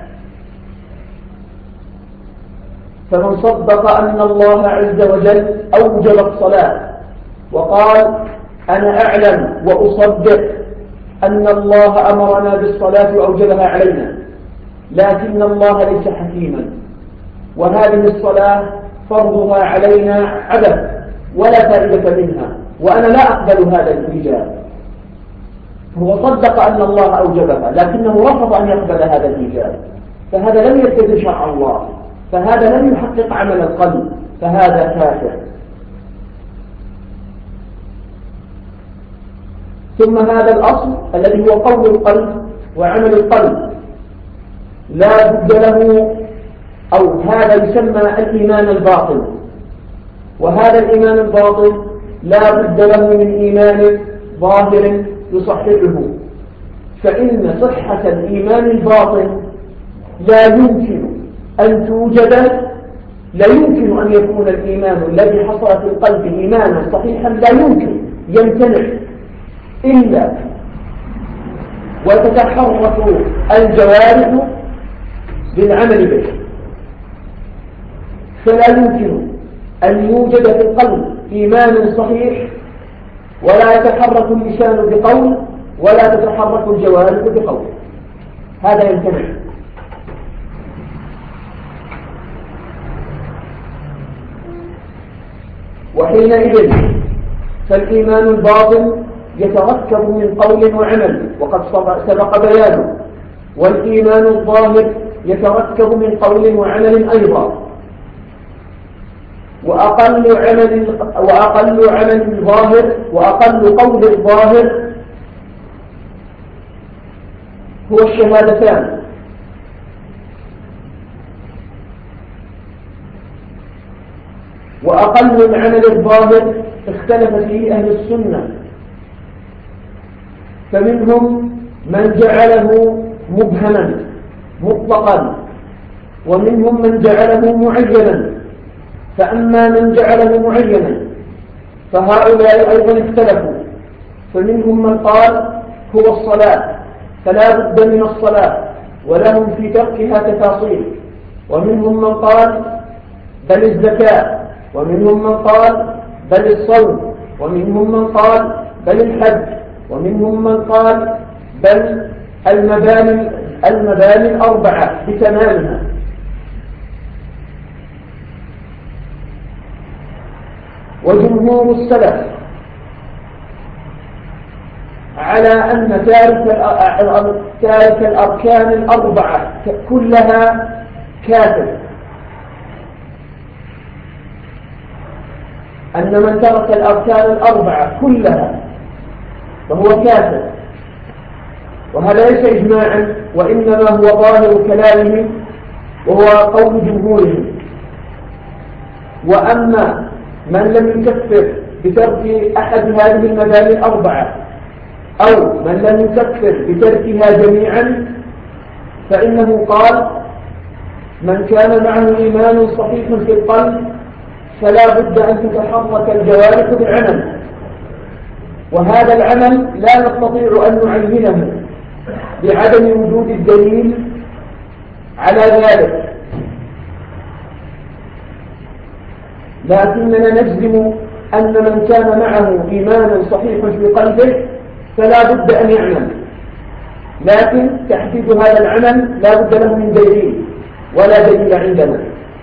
A: فمن صدق أن الله عز وجل أوجب الصلاة وقال أنا أعلم وأصدق أن الله أمرنا بالصلاة وأوجبها علينا، لكن الله ليس حكيما، وهذه الصلاة فرضها علينا عبث ولا فائدة منها، وأنا لا أقبل هذا الإيجاب. هو صدق أن الله أوجبها لكنه رفض أن يقبل هذا الإيجاب، فهذا لم يتبع شرع الله، فهذا لم يحقق عمل القلب، فهذا كافر. ثم هذا الأصل الذي هو قول القلب وعمل القلب لا بد له، أو هذا يسمى الإيمان الباطن، وهذا الإيمان الباطن لا بد له من إيمان ظاهر يصححه. فإن صحة الإيمان الباطن لا يمكن أن توجد لا يمكن أن يكون الإيمان الذي حصل في القلب إيمانا صحيحا، لا يمكن، يمتنع إلا وتتحرك الجوارح بالعمل به. فلا يمكن أن يوجد في القلب إيمان صحيح ولا يتحرك اللسان بقول ولا تتحرك الجوارح بقول، هذا يمتنع. وحينئذ فالإيمان الباطن يتركب من قول وعمل وقد سبق بيانه، والإيمان الظاهر يتركب من قول وعمل أيضا. وأقل عمل ظاهر وأقل قول الظاهر هو الشهادتان، وأقل العمل الظاهر اختلف فيه أهل السنة، فمنهم من جعله مبهما مطلقا، ومنهم من جعله معينا. فأما من جعله معينا فهؤلاء أيضا اختلفوا، فمنهم من قال هو الصلاة فلا بد من الصلاة ولهم في تركها تفاصيل، ومنهم من قال بل الزكاة، ومنهم من قال بل الصوم، ومنهم من قال بل الحج، ومنهم من قال بل المباني الأربعة بتمامها. وجمهور السلف على أن تارك الأركان الأربعة كلها كافر، أن من ترك الأركان الأربعة كلها فهو كافر، وهذا ليس إجماعا وإنما هو ظاهر كلامهم وهو قول جمهورهم. وأما من لم يكفر بترك أحد هذه المباني الأربعة أو من لم يكفر بتركها جميعا فإنه قال من كان معه إيمان صحيح في القلب فلا بد أن تتحرك الجوارح بالعمل، وهذا العمل لا نستطيع أن نعينه بعدم وجود الدليل على ذلك، لكننا نجزم أن من كان معه إيمان صحيح في قلبه فلا بد أن يعمل، لكن تحديد هذا العمل لا بد له من دليل ولا دليل عندنا.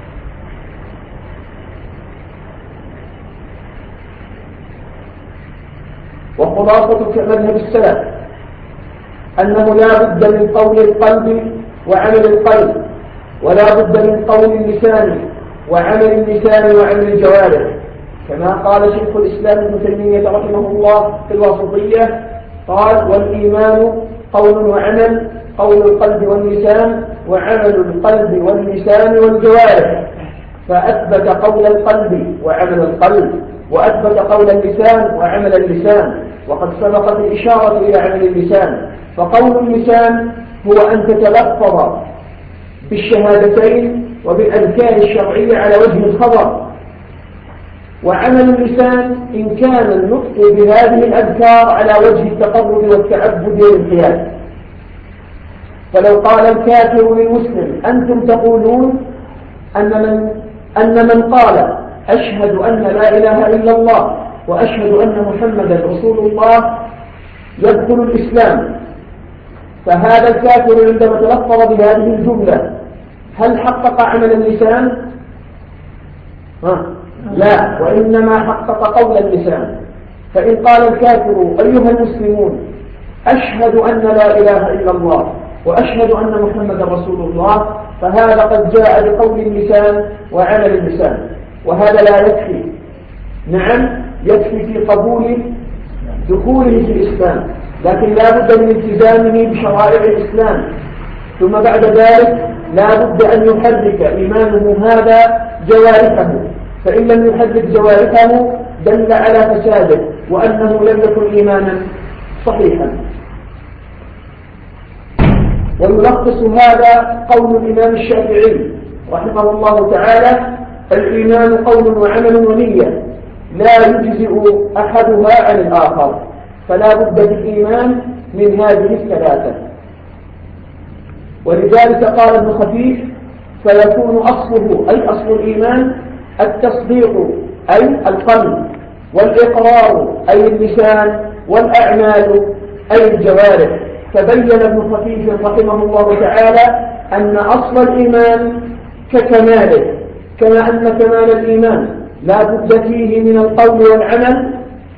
A: وخلاصة مذهب السلف أنه لا بد من قول القلب وعمل القلب، ولا بد من قول اللسان وعمل اللسان وعمل الجوارح، كما قال شيخ الإسلام ابن تيمية رحمه الله في الواسطية، قال والإيمان قول وعمل، قول القلب واللسان وعمل القلب واللسان والجوارح، فأثبت قول القلب وعمل القلب، وأثبت قول اللسان وعمل اللسان. وقد سبقت الإشارة إلى عمل اللسان، فقول اللسان هو أن تتلفظ بالشهادتين وبالأذكار الشرعية على وجه الخبر، وعمل اللسان إن كان النطق بهذه الأذكار على وجه التقرب والتعبد والانقياد. فلو قال الكافر للمسلم أنتم تقولون أن من قال أشهد أن لا إله إلا الله وأشهد أن محمدا رسول الله يدخل الإسلام، فهذا الكافر عندما تلفظ بهذه الجملة هل حقق عمل اللسان؟ لا، وإنما حقق قول اللسان. فإن قال الكافر أيها المسلمون أشهد أن لا إله إلا الله وأشهد أن محمدا رسول الله، فهذا قد جاء بقول اللسان وعمل اللسان، وهذا لا يكفي. نعم يكفي في قبول دخوله في الإسلام، لكن لا بد من التزامه بشرائع الإسلام، ثم بعد ذلك لا بد أن يحرك إيمانه هذا جوارحه، فإن لم يحرك جوارحه دل على فساده وأنه لم يكن إيمانا صحيحا. ويلخص هذا قول الإمام الشافعي رحمه الله تعالى: الإيمان قول وعمل ونية، لا يجزئ أحدها عن الآخر، فلا بد في الإيمان من هذه الثلاثة. ولذلك قال ابن خفيف: فيكون أصله أي أصل الإيمان التصديق أي القلب، والإقرار أي اللسان، والأعمال أي الجوارح. فبين ابن خفيف رحمه الله تعالى أن أصل الإيمان ككماله، كما أن كمال الإيمان لا بد فيه من القول والعمل،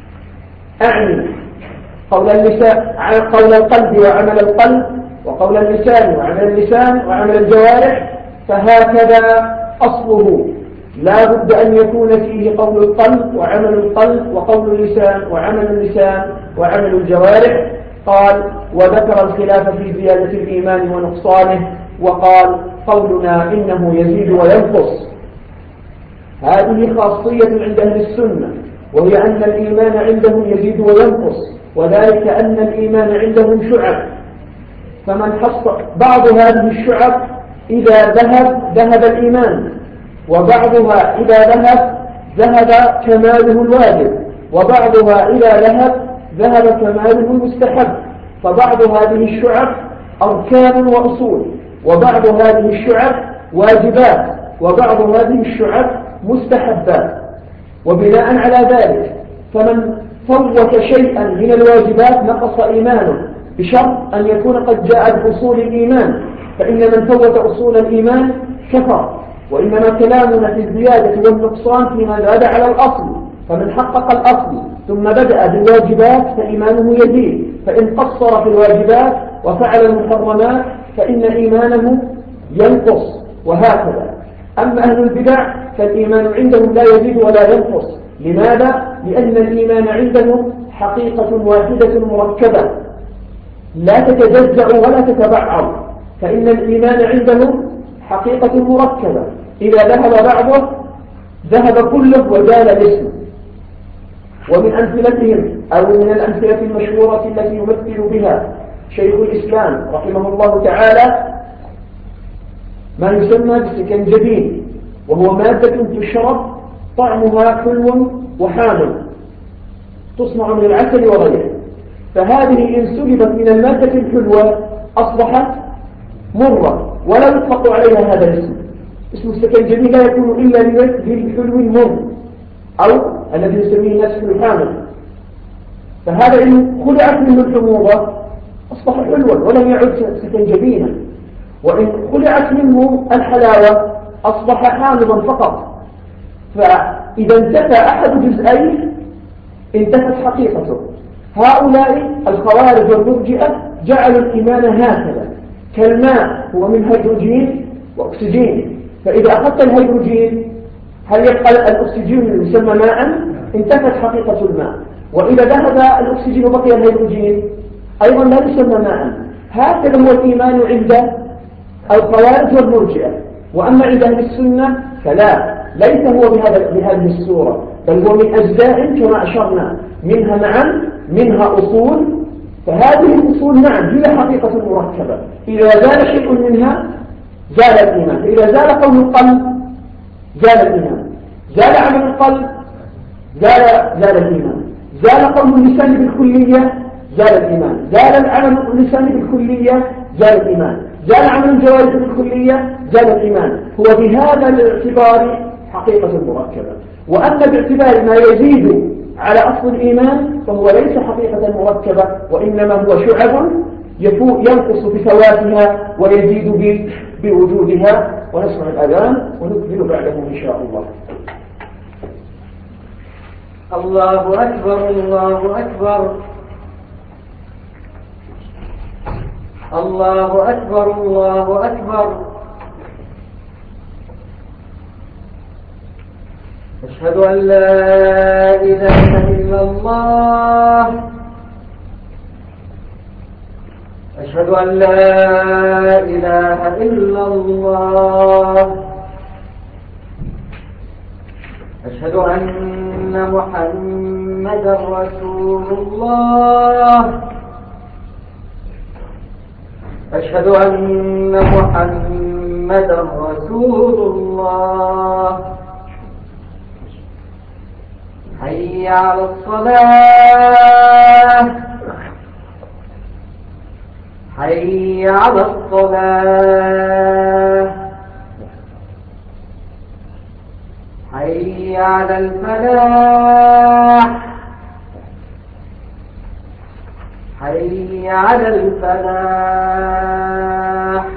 A: أعني قول القلب وعمل القلب، وقول اللسان وعمل اللسان وعمل الجوارح. فهكذا أصله لا بد أن يكون فيه قول القلب وعمل القلب وقول اللسان وعمل اللسان وعمل الجوارح. قال: وذكر الخلاف في زيادة الإيمان ونقصانه، وقال: قولنا إنه يزيد وينقص. هذه خاصية عند أهل السنة، وهي أن الإيمان عندهم يزيد وينقص، وذلك أن الإيمان عندهم شعب، فمن حصل بعض هذه الشعب إذا ذهب الإيمان، وبعضها إذا ذهب كماله الواجب، وبعضها إذا ذهب كماله المستحب. فبعض هذه الشعب أركان وأصول، وبعض هذه الشعب واجبات، وبعض هذه الشعب مستحبات. وبناء على ذلك فمن فوت شيئا من الواجبات نقص إيمانه، بشرط أن يكون قد جاء بأصول الإيمان، فإن من فوت أصول الإيمان كفر. وإنما كلامنا في الزيادة والنقصان فيما زاد على الأصل، فمن حقق الأصل ثم بدأ بالواجبات فإيمانه يزيد، فإن قصر في الواجبات وفعل المحرمات فإن إيمانه ينقص، وهكذا. أما أهل البدع فالإيمان عندهم لا يزيد ولا ينقص. لماذا؟ لأن الإيمان عندهم حقيقة واحدة مركبة لا تتجزأ ولا تتبعض. فإن الإيمان عندهم حقيقة مركبة، إذا ذهب بعضه ذهب كله وزال الاسم. ومن أمثلتهم أو من الأمثلة المشهورة التي يمثل بها شيخ الإسلام رحمه الله تعالى ما يسمى بالسكنجبين، وهو مادة تشرب طعمها حلو وحامض، تصنع من العسل وغيره. فهذه إن سلبت من المادة الحلوة أصبحت مرة، ولا يطلق عليها هذا الاسم. اسم السكنجبين لا يكون إلا للحلو المر، أو الذي يسميه الناس الحامض. فهذا إن خلعت منه الحموضة أصبح حلوا ولم يعد سكنجبينا، وإن خلعت منه الحلاوة أصبح حامضا فقط. فإذا انتفى أحد جزئين انتفت حقيقته. هؤلاء الخوارج والمرجئة جعلوا الإيمان هكذا، كالماء هو من هيدروجين وأكسجين، فإذا أخذت الهيدروجين هل يبقى الأكسجين يسمى ماء؟ انتفت حقيقة الماء. وإذا ذهب الأكسجين وبقي الهيدروجين أيضا لا يسمى ماء. هكذا هو الإيمان عند الخوارج والمرجئة. وأما عند أهل السنة فلا، ليس هو بهذه الصورة، بل هو من أجزاء كما أشرنا، منها نعم منها أصول. فهذه الأصول نعم هي حقيقة مركبة، إذا زال شيء منها زال الإيمان. فإذا زال قول القلب زال الإيمان، زال عمل القلب زال الإيمان، زال قول اللسان بالكلية زال الإيمان، زال عمل اللسان بالكلية زال الإيمان، زال عمل الجوارح بالكلية زال الإيمان. هو بهذا الاعتبار حقيقة مركبة. وأما باعتبار ما يزيد على أصل الإيمان فهو ليس حقيقة مركبة، وإنما هو شعب ينقص بفواتها ويزيد بوجودها. ونسمع الأذان ونكمل بعده إن شاء الله.
B: الله أكبر الله أكبر الله أكبر الله أكبر. أشهد أن لا إله إلا الله. أشهد أن لا إله إلا الله. أشهد أن محمدا رسول الله. أشهد أن محمدا رسول الله. حي على الصلاة حي على الصلاة حي على الفلاح حي على الفلاح.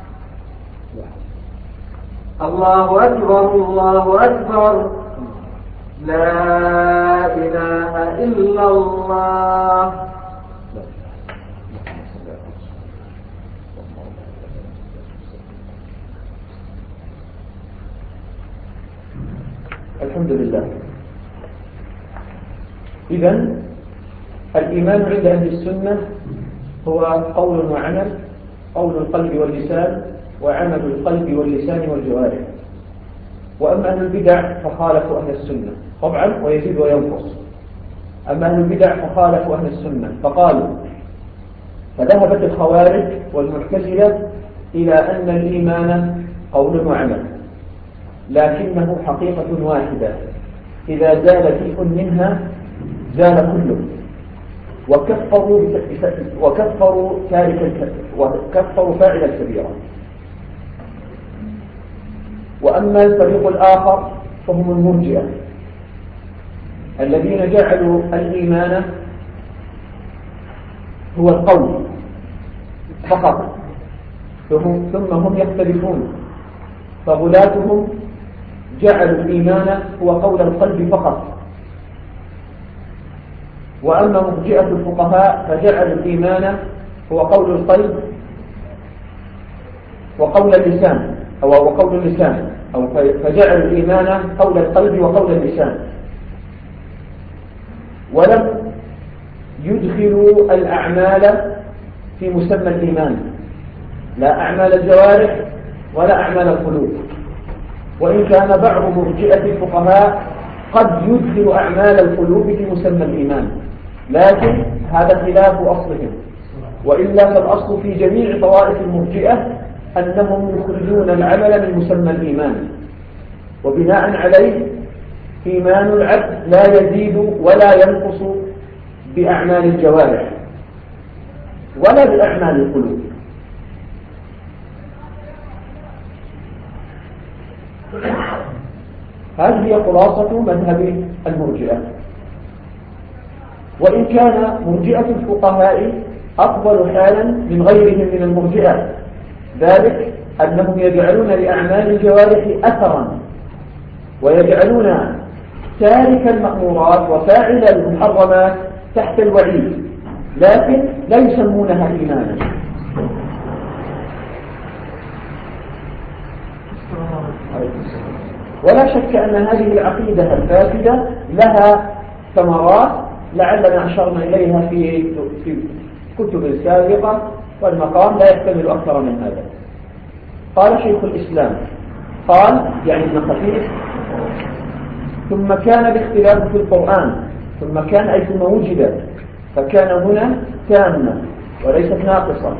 B: الله أكبر الله أكبر لا إله إلا الله.
A: الحمد لله. إذن الإيمان عند أهل السنة هو قول وعمل، قول القلب واللسان، وعمل القلب واللسان والجوارح. وأما أهل البدع فخالفوا أهل السنة طبعا ويزيد وينقص. أما أهل البدع فخالفوا أهل السنة فقالوا، فذهبت الخوارج والمعتزلة إلى أن الإيمان قول وعمل، لكنه حقيقة واحدة، إذا زال شيء منها زال كله. وكفروا فاعل الكبيرة. وأما الفريق الآخر فهم المرجئة الذين جعلوا الإيمان هو القول فقط، ثم هم يختلفون، فغلاتهم جعلوا الإيمان هو قول القلب فقط. وأما مرجئة الفقهاء فجعلوا الإيمان هو قول القلب وقول اللسان وقول اللسان، فجعلوا الإيمان قول القلب وقول اللسان، ولم يدخلوا الأعمال في مسمى الإيمان، لا أعمال الجوارح ولا أعمال القلوب. وإن كان بعض مرجئة الفقهاء قد يدخل أعمال القلوب في مسمى الإيمان، لكن هذا خلاف أصلهم. وإلا فالأصل في جميع طوائف المرجئة أنهم يخرجون العمل من مسمى الإيمان، وبناء عليه إيمان العبد لا يزيد ولا ينقص بأعمال الجوارح ولا بأعمال القلوب. هذه هي خلاصة مذهب المرجئة. وإن كان مرجئة الفقهاء أفضل حالا من غيرهم من المرجئة، ذلك أنهم يجعلون لأعمال الجوارح أثرا، ويجعلون تارك المأمورات وفاعل المحرمات تحت الوعيد، لكن لا يسمونها إيمانا. ولا شك أن هذه العقيدة الفاسدة لها ثمرات لعلنا أشرنا إليها في كتب سابقة، والمقام لا يحتمل أكثر من هذا. قال شيخ الإسلام، قال يعني ابن خفيف: ثم كان الاختلاف في القرآن، ثم كان أي ثم وجد، فكان هنا تامة وليست ناقصة.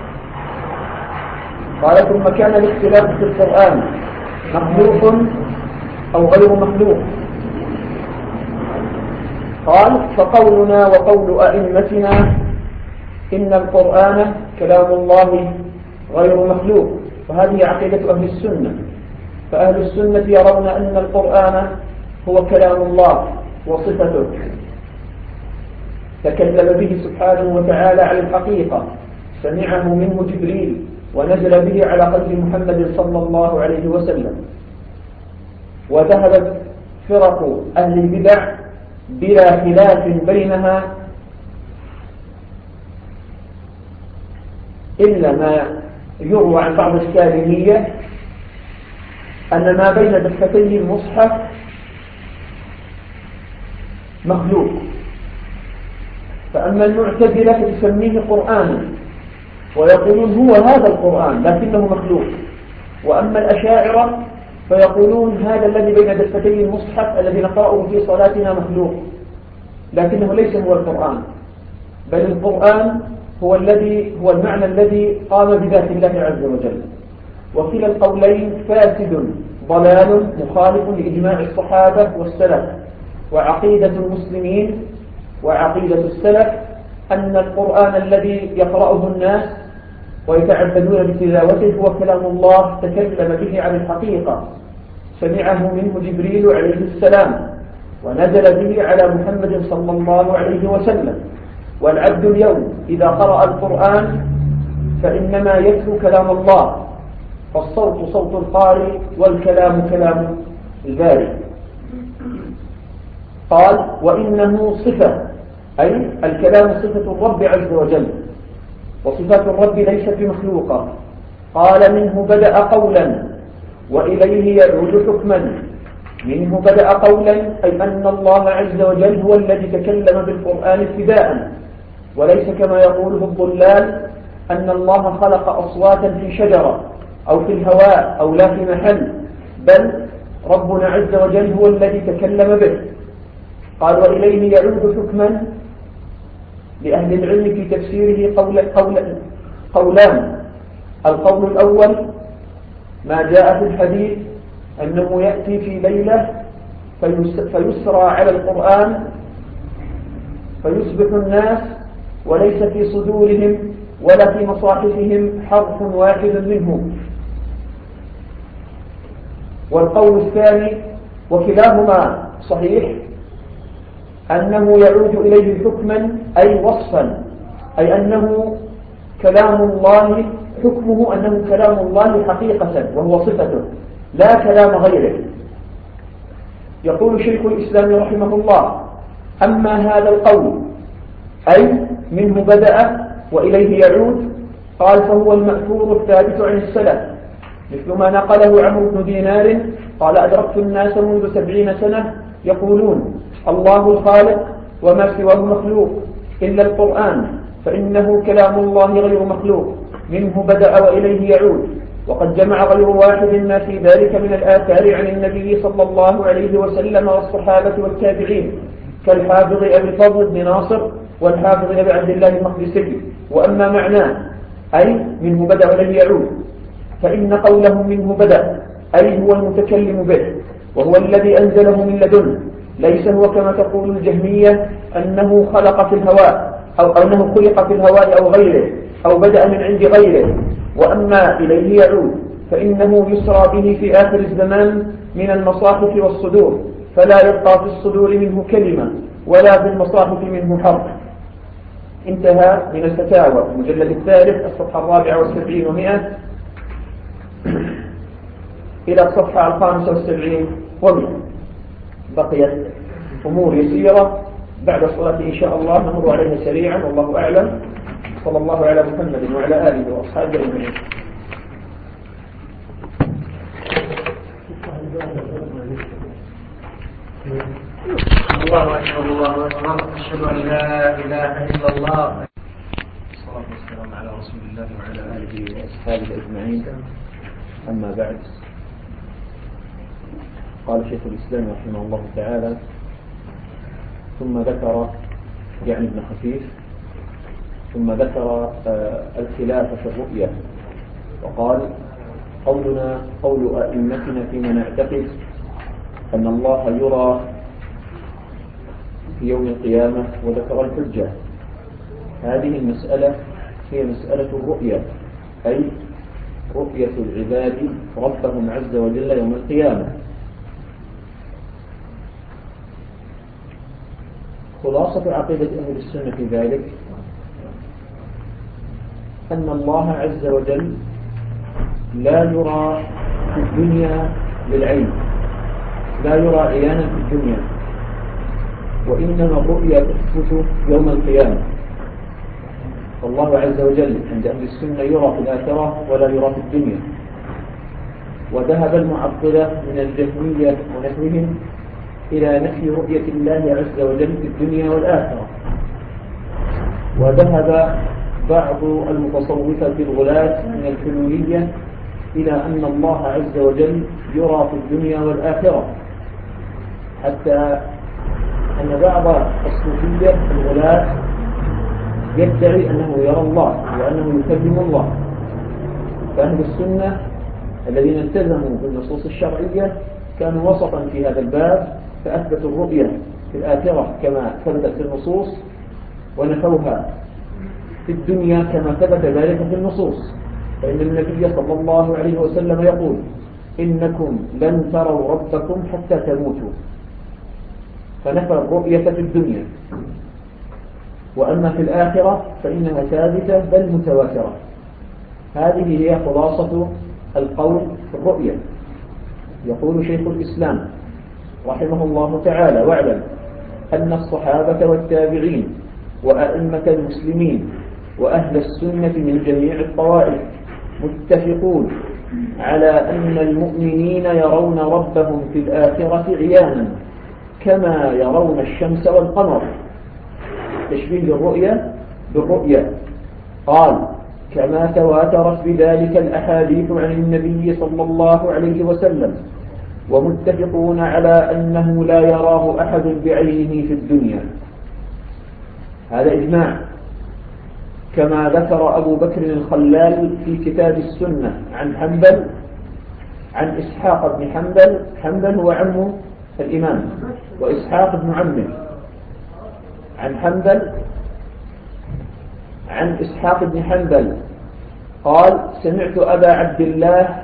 A: قال ثم كان الاختلاف في القرآن مخلوق أو غير مخلوق. قال: فقولنا وقول أئمتنا إن القرآن كلام الله غير مخلوق، وهذه عقيدة أهل السنة. فأهل السنة يرون أن القرآن هو كلام الله وصفته، تكلم به سبحانه وتعالى على الحقيقة، سمعه منه جبريل ونزل به على قلب محمد صلى الله عليه وسلم. وذهبت فرق أهل البدع بلا خلاف بينها إلا ما يروى عن بعض السالمية أن ما بين دفتي المصحف مخلوق. فأما المعتزلة فتسميه قرآنا ويقولون هو هذا القرآن لكنه مخلوق. وأما الأشاعرة فيقولون هذا الذي بين دفتي المصحف الذي نقرأه في صلاتنا مخلوق، لكنه ليس هو القرآن، بل القرآن هو المعنى الذي قام بذات الله عز وجل. وكلا القولين فاسد ضلال مخالف لإجماع الصحابة والسلف، وعقيدة المسلمين وعقيدة السلف أن القرآن الذي يقرأه الناس ويتعبدون بتلاوته هو كلام الله تكلم به عن الحقيقة، سمعه منه جبريل عليه السلام ونزل به على محمد صلى الله عليه وسلم. والعبد اليوم إذا قرأ القرآن فإنما يتلو كلام الله، فالصوت صوت القارئ والكلام كلام البارئ. قال وإنه صفة، أي الكلام صفة الرب عز وجل، وصفات الرب ليست بمخلوقة. قال منه بدأ قولا وإليه يعود حكما. منه بدأ قولا أي أن الله عز وجل هو الذي تكلم بالقرآن ابتداء، وليس كما يقوله الضلال أن الله خلق أصواتا في شجرة أو في الهواء أو لا في محل، بل ربنا عز وجل هو الذي تكلم به. قال وإليه يعود حكما. لأهل العلم في تفسيره قولان. القول الأول ما جاء في الحديث أنه يأتي في ليلة فيسرى على القرآن فيصبح الناس وليس في صدورهم ولا في مصاحفهم حرف واحد منه. والقول الثاني وكلاهما صحيح أنه يعود إليه حكما أي وصفا، أي أنه كلام الله، حكمه أنه كلام الله حقيقة وهو صفته لا كلام غيره. يقول شيخ الإسلام رحمه الله أما هذا القول أي منه بدأ وإليه يعود، قال فهو المأثور الثابت عن السلف، مثل ما نقله عمرو بن دينار قال أدركت الناس منذ 70 سنة يقولون الله الخالق وما سواه مخلوق إلا القرآن فإنه كلام الله غير مخلوق، منه بدأ وإليه يعود. وقد جمع غير واحد ما في ذلك من الآثار عن النبي صلى الله عليه وسلم والصحابة والتابعين كالحافظ أبي الفضل بن ناصر والحافظ أبي عبد الله المقدسي. وأما معناه أي منه بدأ وإليه يعود فإن قولهم منه بدأ أي هو المتكلم به وهو الذي أنزله من لدنه، ليس هو كما تقول الجهمية أنه خلق في الهواء أو أنه خلق في الهواء أو غيره أو بدأ من عند غيره. وأما إليه يعود فإنه يسرى به في آخر الزمان من المصاحف والصدور، فلا يبقى في الصدور منه كلمة ولا في المصاحف منه حرف. انتهى من الفتاوى المجلد الثالث الصفحة 74 و100 إلى الصفحة 75 و100. بقيت أمور يسيرة بعد الصلاة إن شاء الله نمر عليها سريعا والله أعلم. صلى الله على محمد وعلى آله وأصحابه أجمعين.
B: الله أكبر الله أكبر، أشهد أن لا إله إلا الله.
A: الصلاة والسلام على رسول الله وعلى آله وأصحابه أجمعين. أما بعد، قال شيخ الإسلام رحمه الله تعالى ثم ذكر يعني ابن خفيف ثم ذكر الخلاف في الرؤية، وقال قولنا قول أئمتنا فيما نعتقد أن الله يرى في يوم القيامة، وذكر الحجة. هذه المسألة هي مسألة الرؤية، أي رؤية العباد ربهم عز وجل يوم القيامة. خلاصة عقيدة أهل السنة في ذلك أن الله عز وجل لا يرى في الدنيا بالعين، لا يرى عيانا في الدنيا، وإنما الرؤيا تثبت يوم القيامة. فالله عز وجل عند أهل السنة يرى في الآخرة ولا يرى في الدنيا. وذهب المعطلة من الجهمية ونحوهم إلى نفي رؤية الله عز وجل في الدنيا والآخرة. وذهب بعض المتصوفة الغلاة من الحلولية إلى أن الله عز وجل يرى في الدنيا والآخرة، حتى أن بعض الصوفية الغلاة يدعي أنه يرى الله وأنه يكلم الله. فأهل السنة الذين التزموا بالنصوص الشرعية كانوا وسطا في هذا الباب، فأثبتوا الرؤية في الآخرة كما ثبتت في النصوص، ونفوها في الدنيا كما ثبت ذلك في النصوص. فإن النبي صلى الله عليه وسلم يقول: إنكم لن تروا ربكم حتى تموتوا، فنفى الرؤية في الدنيا. وأما في الآخرة فإنها ثابتة بل متواترة. هذه هي خلاصة القول في الرؤية. يقول شيخ الإسلام رحمه الله تعالى: واعلم أن الصحابة والتابعين وأئمة المسلمين وأهل السنة من جميع الطوائف متفقون على أن المؤمنين يرون ربهم في الآخرة عيانا كما يرون الشمس والقمر. تشبيه للرؤية بالرؤية. قال: كما تواترت بذلك الأحاديث عن النبي صلى الله عليه وسلم، ومتفقون على أنه لا يراه أحد بعينه في الدنيا. هذا إجماع، كما ذكر أبو بكر الخلال في كتاب السنة عن حنبل، عن إسحاق بن حنبل. حنبل هو عم الإمام، وإسحاق بن عمه. عن حنبل عن إسحاق بن حنبل قال: سمعت أبا عبد الله.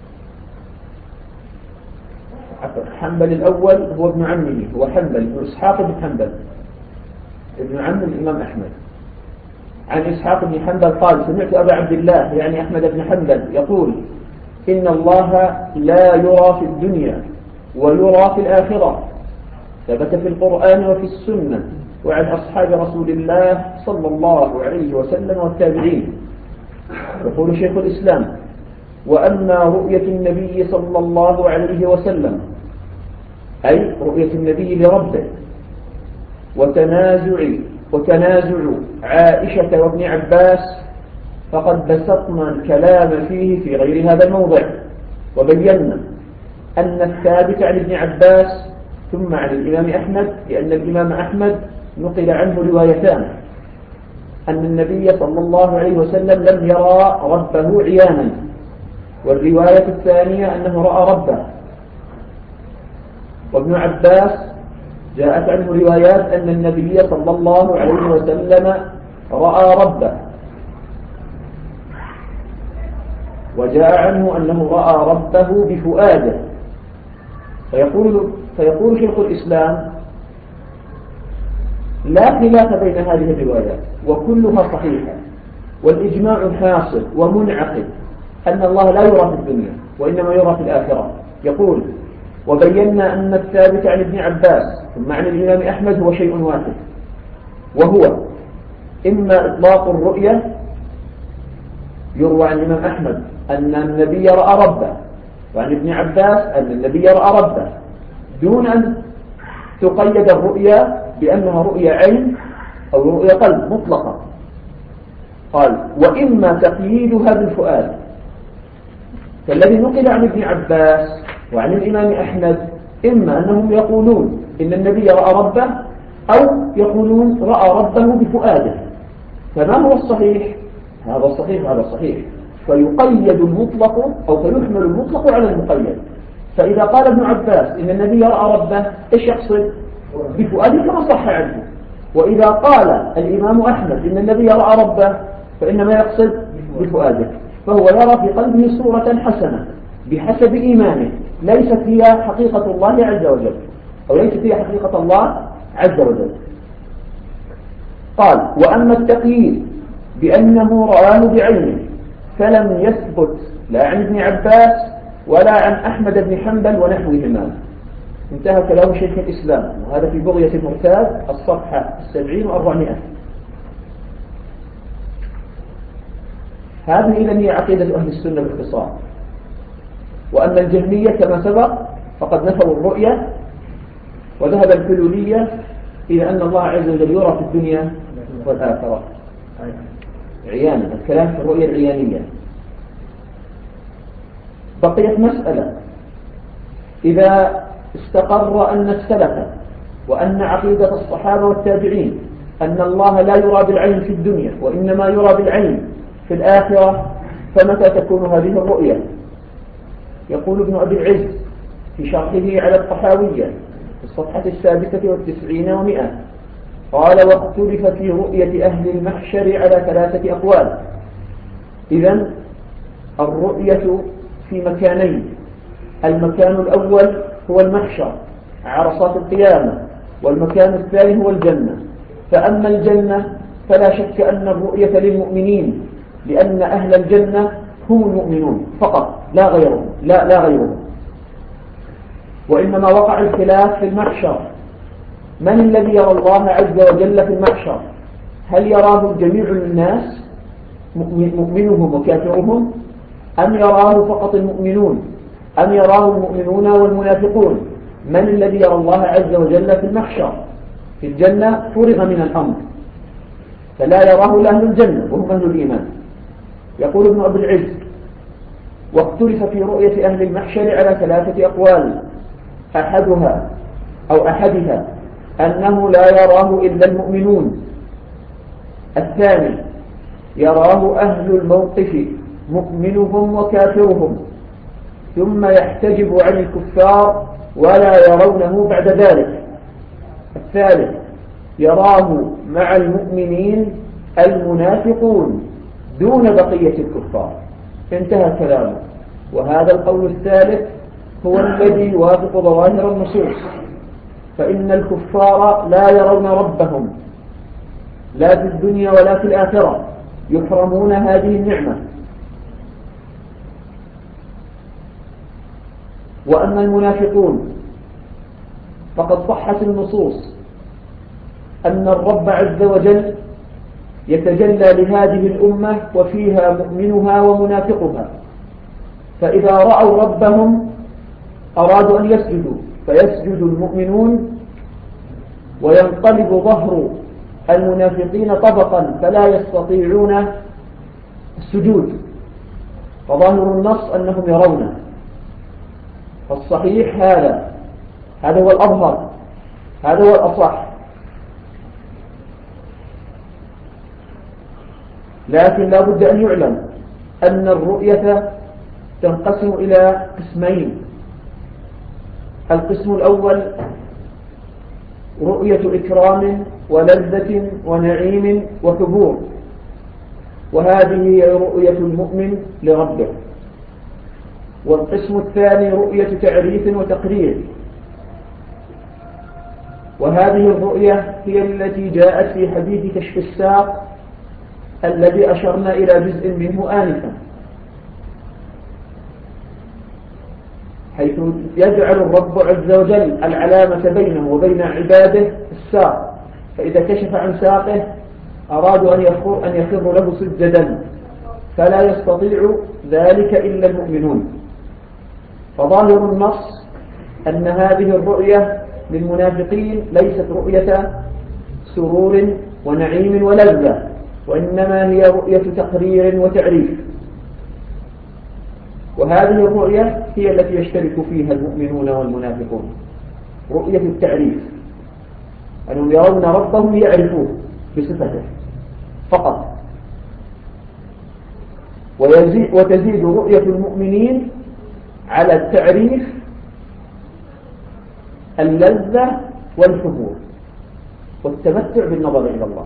A: حنبل الأول هو ابن عمه، هو حنبل بن إسحاق بن حنبل ابن عم الإمام أحمد. عن إسحاق بن حنبل قال: سمعت أبا عبد الله يعني أحمد بن حنبل يقول: إن الله لا يرى في الدنيا ويرى في الآخرة. ثبت في القرآن وفي السنة وعن أصحاب رسول الله صلى الله عليه وسلم والتابعين. يقول شيخ الإسلام: وأما رؤية النبي صلى الله عليه وسلم، أي رؤية النبي لربه، وتنازع عائشة وابن عباس، فقد بسطنا الكلام فيه في غير هذا الموضع، وبينا أن الثابت عن ابن عباس ثم عن الإمام أحمد، لأن الإمام أحمد نقل عنه روايتان: أن النبي صلى الله عليه وسلم لم يرى ربه عيانا، والرواية الثانية أنه رأى ربه. وابن عباس جاءت عنه روايات أن النبي صلى الله عليه وسلم رأى ربه، وجاء عنه أنه رأى ربه بفؤاده. فيقول شيخ الإسلام: لا خلاف بين هذه الروايات وكلها صحيحة، والإجماع حاصل ومنعقد أن الله لا يرى في الدنيا وإنما يرى في الآخرة. يقول: وبينا أن الثابت عن ابن عباس ثم عن الإمام أحمد هو شيء واحد، وهو إما إطلاق الرؤية، يروى عن الإمام أحمد أن النبي رأى ربه، وعن ابن عباس أن النبي رأى ربه، دون أن تقيد الرؤية بأنها رؤية عين أو رؤية قلب مطلقة. قال: وإما تقييدها بالفؤاد، فالذي نقل عن ابن عباس وعن الإمام أحمد إما أنهم يقولون إن النبي رأى ربه، أو يقولون رأى ربه بفؤاده. فما هو الصحيح؟ هذا الصحيح، هذا الصحيح. فيقيد المطلق أو فيحمل المطلق على المقيد. فإذا قال ابن عباس إن النبي رأى ربه، إيش يقصد؟ بفؤاده كما صح عنه. وإذا قال الإمام أحمد إن النبي رأى ربه، فإنما يقصد بفؤاده. فهو يرى في قلبه صورة حسنة بحسب إيمانه، ليست هي حقيقة الله عز وجل، أو ليست هي حقيقة الله عز وجل. قال: وأما التقييد بأنه رآه بعينه فلم يثبت لا عن ابن عباس ولا عن أحمد بن حنبل ونحوهما. انتهى كلام شيخ الإسلام، وهذا في بغية المرتاد الصفحة 70 و400. هذه إذن هي عقيدة أهل السنة باختصار. وأما الجهمية كما سبق فقد نفوا الرؤية، وذهب الحلولية إلى أن الله عز وجل يرى في الدنيا والآخرة عيانا. الكلام في الرؤية العيانية. بقيت مسألة: إذا استقر أن السلف وأن عقيدة الصحابة والتابعين أن الله لا يرى بالعين في الدنيا وإنما يرى بالعين في الآخرة، فمتى تكون هذه الرؤية؟ يقول ابن أبي العز في شرحه على الطحاوية: في الصفحة 97 و100. قال: واختلف في رؤية أهل المحشر على 3 أقوال. إذن الرؤية في مكانين: المكان الأول هو المحشر عرصات القيامة، والمكان الثاني هو الجنة. فأما الجنة فلا شك أن الرؤية للمؤمنين، لأن أهل الجنة هم المؤمنون فقط لا غيرهم، لا غيرهم. وإنما وقع الخلاف في المحشر: من الذي يرى الله عز وجل في المحشر؟ هل يراه جميع الناس مؤمنهم وكافرهم، أم يراه فقط المؤمنون، أم يراه المؤمنون والمنافقون؟ من الذي يرى الله عز وجل في المحشر؟ في الجنة فرغ من الأمر، فلا يراه أهل الجنة وهم أهل الإيمان. يقول ابن أبي العز: واختلف في رؤية أهل المحشر على 3 أقوال. أحدها أنه لا يراه إلا المؤمنون. الثاني يراه أهل الموقف مؤمنهم وكافرهم، ثم يحتجب عن الكفار ولا يرونه بعد ذلك. الثالث يراه مع المؤمنين المنافقون دون بقية الكفار. انتهى كلامه. وهذا القول الثالث هو الذي يوافق ظواهر النصوص، فإن الكفار لا يرون ربهم لا في الدنيا ولا في الآخرة، يحرمون هذه النعمة. وأما المنافقون فقد صحت النصوص أن الرب عز وجل يتجلى لهذه الأمة وفيها مؤمنها ومنافقها، فإذا رأوا ربهم أرادوا أن يسجدوا فيسجد المؤمنون، وينقلب ظهر المنافقين طبقا فلا يستطيعون السجود، فظاهر النص أنهم يرونه. فالصحيح هذا هو الأظهر، هذا هو الأصح. لكن لا بد أن يعلم أن الرؤية تنقسم إلى قسمين. القسم الأول رؤية إكرام ولذة ونعيم وحبور، وهذه هي رؤية المؤمن لربه. والقسم الثاني رؤية تعريف وتقرير، وهذه الرؤية هي التي جاءت في حديث كشف الساق الذي أشرنا إلى جزء منه آنفا، حيث يجعل الرب عز وجل العلامة بينه وبين عباده الساق، فإذا كشف عن ساقه أرادوا أن يخروا له سجدا، فلا يستطيع ذلك إلا المؤمنون. فظاهر النص أن هذه الرؤية للمنافقين ليست رؤية سرور ونعيم ولذة، وإنما هي رؤية تقرير وتعريف. وهذه الرؤية هي التي يشترك فيها المؤمنون والمنافقون، رؤية التعريف، أنهم يرون ربهم يعرفوه بصفته فقط. وتزيد رؤية المؤمنين على التعريف اللذة والحضور والتمتع بالنظر إلى الله.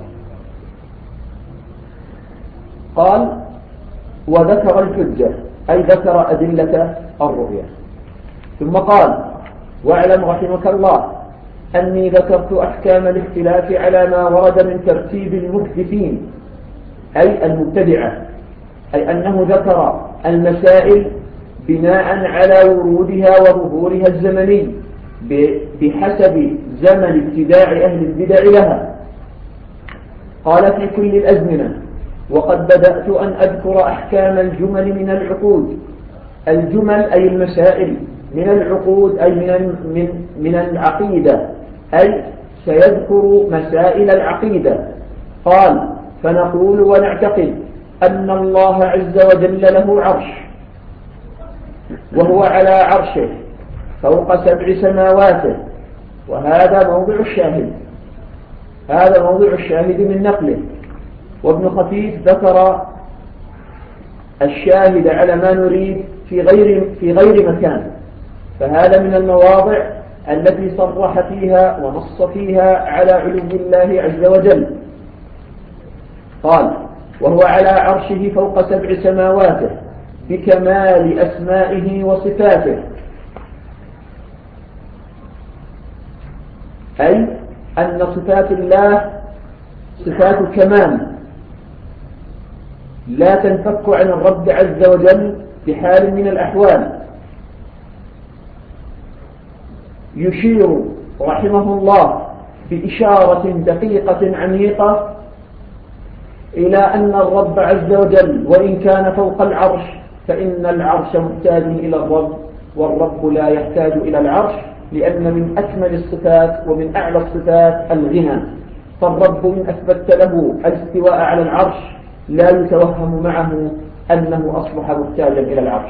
A: قال: وذكر الحجة، أي ذكر أدلة الرؤية. ثم قال: واعلم رحمك الله أني ذكرت أحكام الاختلاف على ما ورد من ترتيب المحدثين أي المبتدعة، أي أنه ذكر المسائل بناء على ورودها وظهورها الزمني بحسب زمن ابتداع أهل البدع لها. قال: في كل الأزمنة. وقد بدأت أن أذكر أحكام الجمل من العقود. الجمل أي المسائل، من العقود أي من العقيدة، أي سيذكر مسائل العقيدة. قال: فنقول ونعتقد أن الله عز وجل له عرش، وهو على عرشه فوق 7 سماواته، وهذا موضع الشاهد، هذا موضع الشاهد من نقله. وابن خفيف ذكر الشاهد على ما نريد في غير مكان، فهذا من المواضع التي صرح فيها ونص فيها على علو الله عز وجل. قال: وهو على عرشه فوق 7 سماواته بكمال أسمائه وصفاته، أي أن صفات الله صفات كمال لا تنفك عن الرب عز وجل بحال من الأحوال. يشير رحمه الله بإشارة دقيقة عميقة إلى أن الرب عز وجل وإن كان فوق العرش فإن العرش محتاج إلى الرب، والرب لا يحتاج إلى العرش، لأن من أكمل الصفات ومن أعلى الصفات الغنى. فالرب إن أثبت له الاستواء على العرش لا يتوهم معه أنه أصبح محتاجا إلى العرش،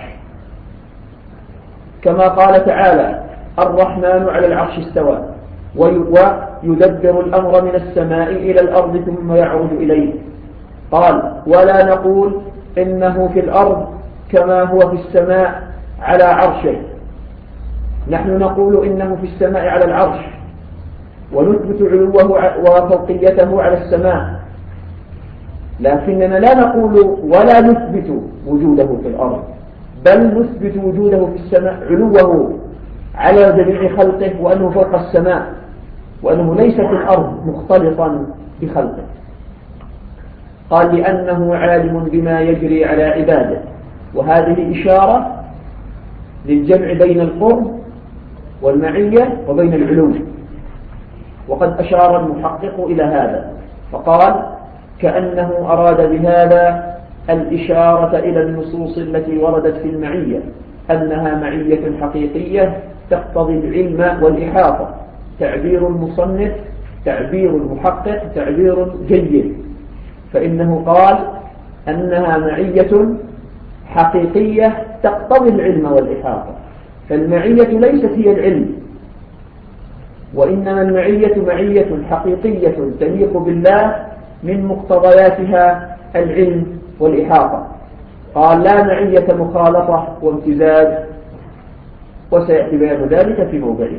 A: كما قال تعالى: الرحمن على العرش استوى ويدبر الأمر من السماء إلى الأرض ثم يعود إليه. قال: ولا نقول إنه في الأرض كما هو في السماء على عرشه، نحن نقول إنه في السماء على العرش، ونثبت علوه وفوقيته على السماء، لكننا لا نقول ولا نثبت وجوده في الأرض، بل نثبت وجوده في السماء، علوه على جميع خلقه، وأنه فوق السماء، وأنه ليس في الأرض مختلطا بخلقه. قال: لأنه عالم بما يجري على عباده. وهذه إشارة للجمع بين القرب والمعية وبين العلو، وقد أشار المحقق إلى هذا فقال: كأنه أراد بهذا الإشارة إلى النصوص التي وردت في المعية أنها معية حقيقية تقتضي العلم والإحاطة. تعبير المصنف تعبير المحقق تعبير جيد، فإنه قال أنها معية حقيقية تقتضي العلم والإحاطة، فالمعية ليست هي العلم، وإنما المعية معية حقيقية تليق بالله من مقتضياتها العلم والإحاطة. قال: لا معية مخالطة وامتزاج، وسيأتي بيان ذلك في موضعه.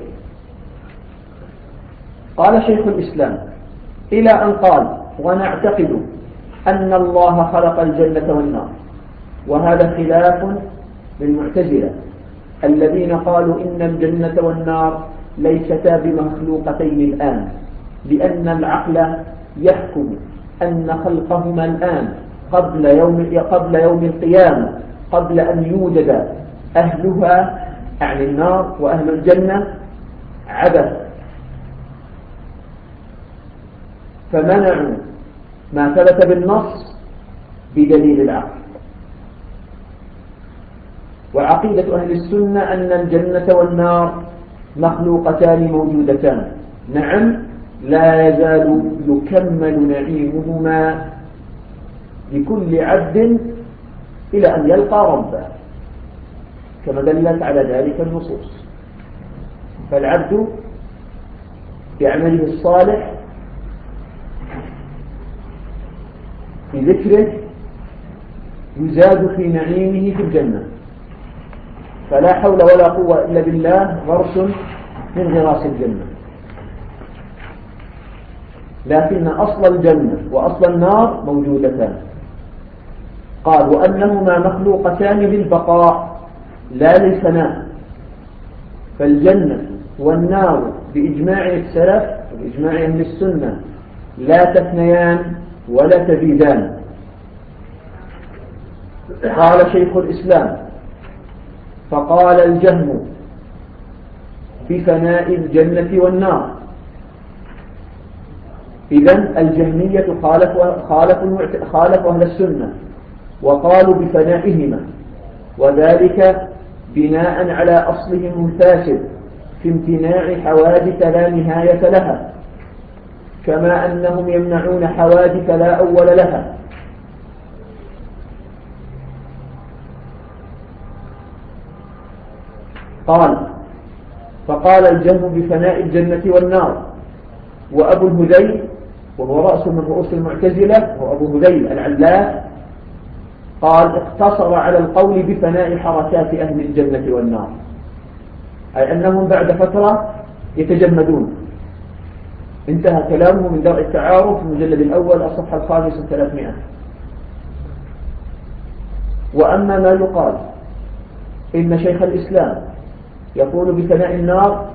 A: قال شيخ الإسلام إلى أن قال: ونعتقد أن الله خلق الجنة والنار. وهذا خلاف للمعتزلة الذين قالوا إن الجنة والنار ليستا بمخلوقتين الآن، لأن العقل يحكم أن خلقهما الآن قبل يوم القيامة، قبل أن يوجد أهلها عن النار وأهل الجنة، عبث، فمنعوا ما ثبت بالنص بدليل العقل. وعقيدة أهل السنة أن الجنة والنار مخلوقتان موجودتان، نعم، لا يزال يكمل نعيمهما لكل عبد إلى أن يلقى ربه، كما دلت على ذلك النصوص. فالعبد بعمله الصالح في ذكره يزاد في نعيمه في الجنة، فلا حول ولا قوة إلا بالله غرس من غراس الجنة. لكن أصل الجنة وأصل النار موجودتان. قال: وأنهما مخلوقتان للبقاء لا للفناء. فالجنة والنار بإجماع السلف وبإجماع أهل السنة لا تثنيان ولا تزيدان. قال شيخ الإسلام: فقال الجهم بفناء الجنة والنار. إذن الجهمية خالفوا أهل السنة وقالوا بفنائهما، وذلك بناء على أصلهم الفاسد في امتناع حوادث لا نهاية لها، كما أنهم يمنعون حوادث لا أول لها. فقال الجهم بفناء الجنة والنار. وأبو الهذيل وهو رأس من رؤوس المعتزلة وأبو هذيل العلاف قال: اقتصر على القول بفناء حركات أهل الجنة والنار، أي أنهم بعد فترة يتجمدون. انتهى كلامه من درء التعارف في المجلد الأول الصفحة 5 و300. وأما ما يقال إن شيخ الإسلام يقول بفناء النار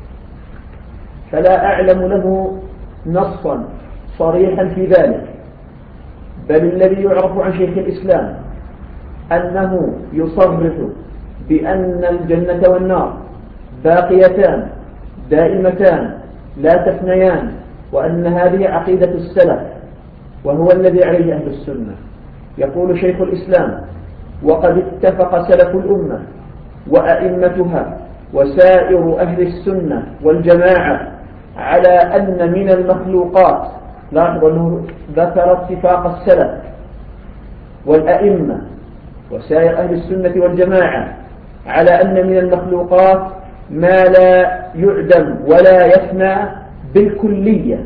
A: فلا أعلم له نصا صريحا في ذلك، بل الذي يعرف عن شيخ الإسلام أنه يصرح بأن الجنة والنار باقيتان دائمتان لا تفنيان، وأن هذه عقيدة السلف وهو الذي عليه أهل السنة. يقول شيخ الإسلام: وقد اتفق سلف الأمة وأئمتها وسائر أهل السنة والجماعة على أن من المخلوقات، لاحظوا أنه ذكر اتفاق السلف والأئمة وسائر أهل السنة والجماعة على أن من المخلوقات ما لا يعدم ولا يفنى بالكلية.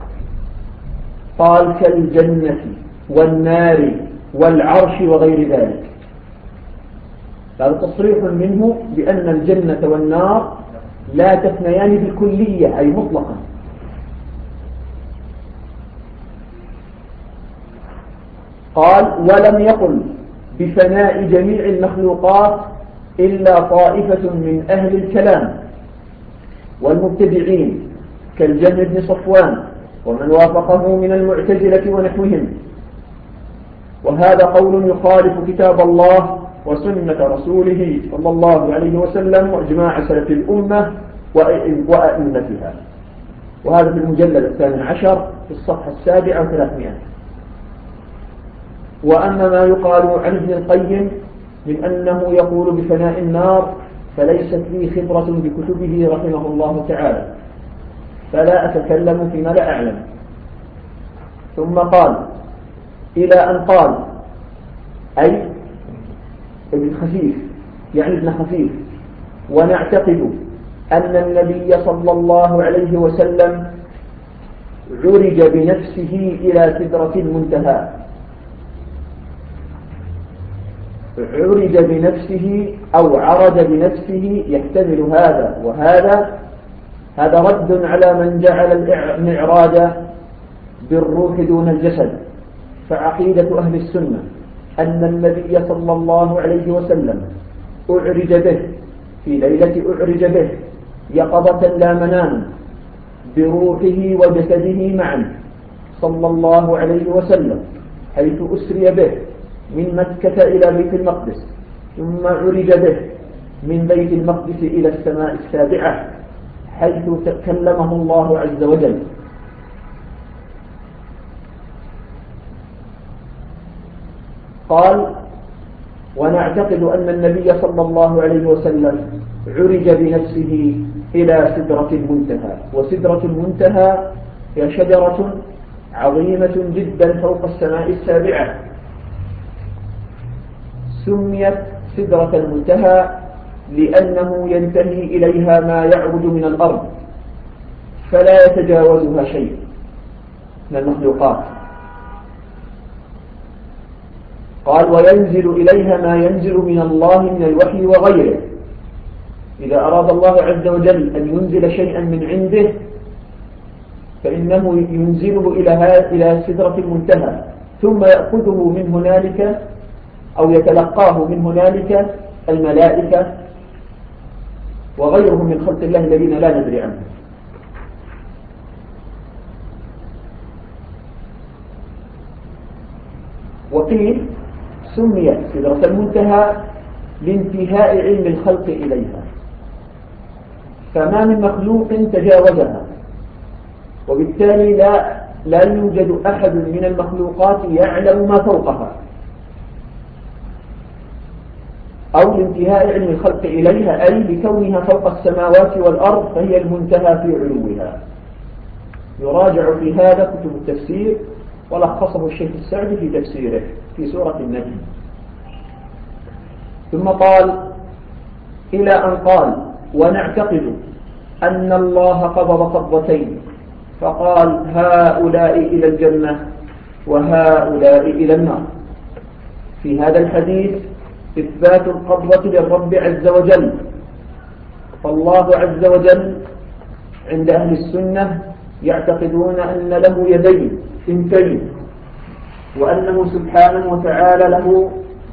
A: قال: كالجنة والنار والعرش وغير ذلك. هذا تصريح منه بأن الجنة والنار لا تفنيان بالكلية أي مطلقا. قال: ولم يقل بفناء جميع المخلوقات إلا طائفة من أهل الكلام والمبتدعين كالجهم بن صفوان ومن وافقه من المعتزلة ونحوهم، وهذا قول يخالف كتاب الله وسنة رسوله صلى الله عليه وسلم وإجماع سلف الأمة وأئمتها. وهذا في المجلد 12 في الصفحة 7 و300. وأما ما يقال عن ابن القيم من أنه يقول بفناء النار فليست لي خبرة بكتبه رحمه الله تعالى، فلا أتكلم فيما لا أعلم. ثم قال: إلى أن قال، أي ابن خفيف يعني ابن خفيف: ونعتقد أن النبي صلى الله عليه وسلم عرج بنفسه إلى سدرة المنتهى. عرج بنفسه أو عرج بنفسه يحتمل هذا وهذا. هذا رد على من جعل المعراج بالروح دون الجسد. فعقيدة أهل السنة أن النبي صلى الله عليه وسلم أعرج به في ليلة أعرج به يقظة لا منام بروحه وجسده معا صلى الله عليه وسلم، حيث أسري به من مكة إلى بيت المقدس، ثم عرج به من بيت المقدس إلى السماء السابعة حيث كلمه الله عز وجل. قال: ونعتقد أن النبي صلى الله عليه وسلم عرج بنفسه إلى سدرة المنتهى. وسدرة المنتهى هي شجرة عظيمة جدا فوق السماء السابعة، سميت سدرة المنتهى لأنه ينتهي إليها ما يعود من الأرض فلا يتجاوزها شيء من المخلوقات. قال: وينزل إليها ما ينزل من الله من الوحي وغيره. إذا أراد الله عز وجل أن ينزل شيئا من عنده فإنه ينزله إلى سدرة المنتهى، ثم يأخذه من هنالك أو يتلقاه من هنالك الملائكة وغيرهم من خلق الله الذين لا ندري عنهم. وقيل سميت سدرة المنتهى لانتهاء علم الخلق إليها، فما من مخلوق تجاوزها، وبالتالي لا يوجد أحد من المخلوقات يعلم ما فوقها، أو لانتهاء علم الخلق إليها، أي لكونها فوق السماوات والأرض فهي المنتهى في علوها. يراجع في هذا كتب التفسير، ولخصه الشيخ السعدي في تفسيره في سورة النجم. ثم قال: إلى أن قال: ونعتقد أن الله قبض قبضتين فقال: هؤلاء إلى الجنة وهؤلاء إلى النار. في هذا الحديث إثبات القبضة للرب عز وجل، فالله عز وجل عند أهل السنة يعتقدون أن له يدين ثنتين، وأنه سبحانه وتعالى له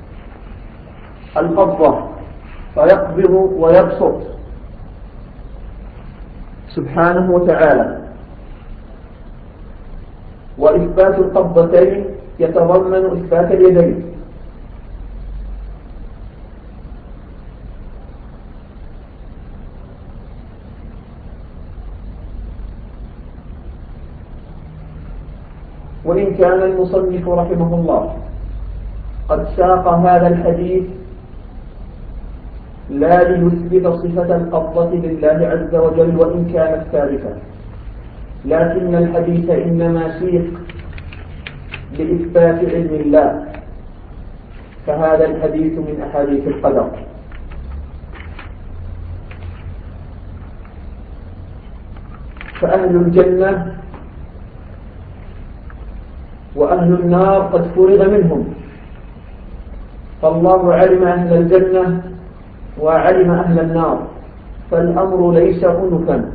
A: القبضة فيقبض ويبسط سبحانه وتعالى. وإثبات القبضتين يتضمن إثبات اليدين. وإن كان المصنف رحمه الله قد ساق هذا الحديث لا ليثبت صفة القبضة لله عز وجل وإن كانت ثابتة، لكن الحديث إنما سيق لإثبات علم الله، فهذا الحديث من أحاديث القدر. فأهل الجنة وأهل النار قد فرغ منهم، فالله علم أهل الجنة وعلم أهل النار، فالأمر ليس أنفا،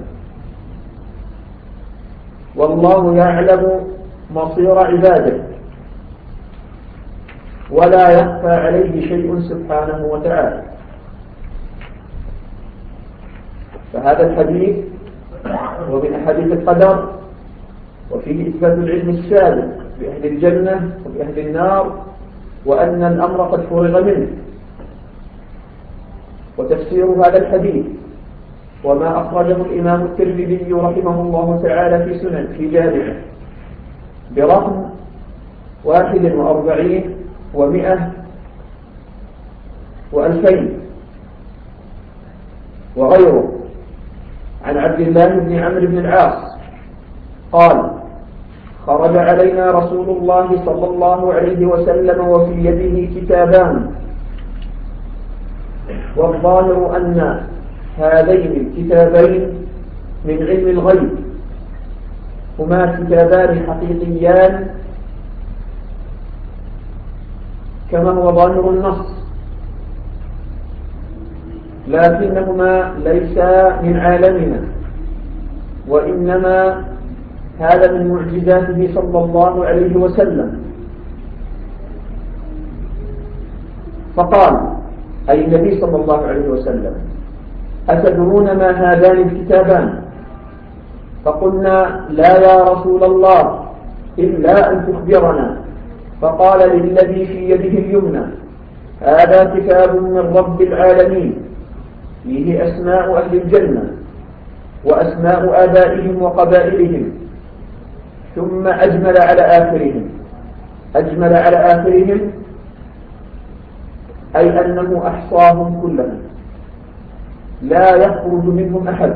A: والله يعلم مصير عباده ولا يخفى عليه شيء سبحانه وتعالى. فهذا الحديث هو من أحاديث القدر، وفيه إثبات العلم السابق بأهل الجنة وبأهل النار، وأن الأمر قد فرغ منه. وتفسير هذا الحديث وما أخرجه الإمام الترمذي رحمه الله تعالى في سنن في جامعه برقم 41 و100 و2000 وغيره، عن عبد الله بن عمرو بن العاص قال: خرج علينا رسول الله صلى الله عليه وسلم وفي يده كتابان، والظاهر أن هذين الكتابين من علم الغيب، هما كتابان حقيقيان كما هو ظاهر النص، لكنهما ليسا من عالمنا، وإنما هذا من معجزاته صلى الله عليه وسلم. فقال أي النبي صلى الله عليه وسلم: أتدرون ما هذان الكتابان؟ فقلنا: لا يا رسول الله، إلا أن تخبرنا. فقال للذي في يده اليمنى: هذا كتاب من رب العالمين، فيه أسماء أهل الجنة وأسماء آبائهم وقبائلهم. ثم أجمل على آخرهم. أجمل على آخرهم أي أنه أحصاهم كلهم، لا يخرج منهم أحد،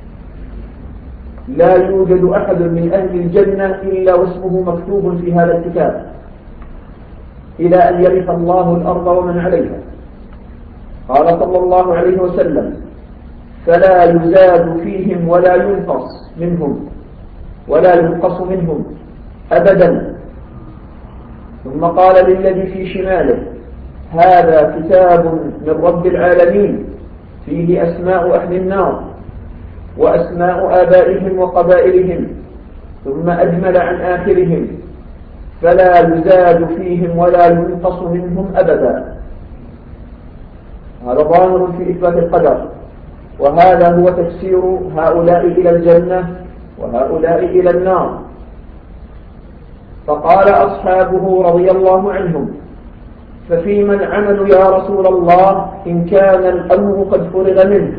A: لا يوجد أحد من أهل الجنة إلا واسمه مكتوب في هذا الكتاب إلى أن يرث الله الأرض ومن عليها. قال صلى الله عليه وسلم: فلا يزاد فيهم ولا ينقص منهم أبدا. ثم قال للذي في شماله: هذا كتاب من رب العالمين، فيه أسماء أهل النار وأسماء آبائهم وقبائلهم. ثم أجمل عن آخرهم: فلا يزاد فيهم ولا ينقص منهم أبدا. هذا ظاهر في إثبات القدر، وهذا هو تفسير هؤلاء إلى الجنة وهؤلاء إلى النار. فقال أصحابه رضي الله عنهم: ففيما العمل يا رسول الله إن كان الأمر قد فرغ منه؟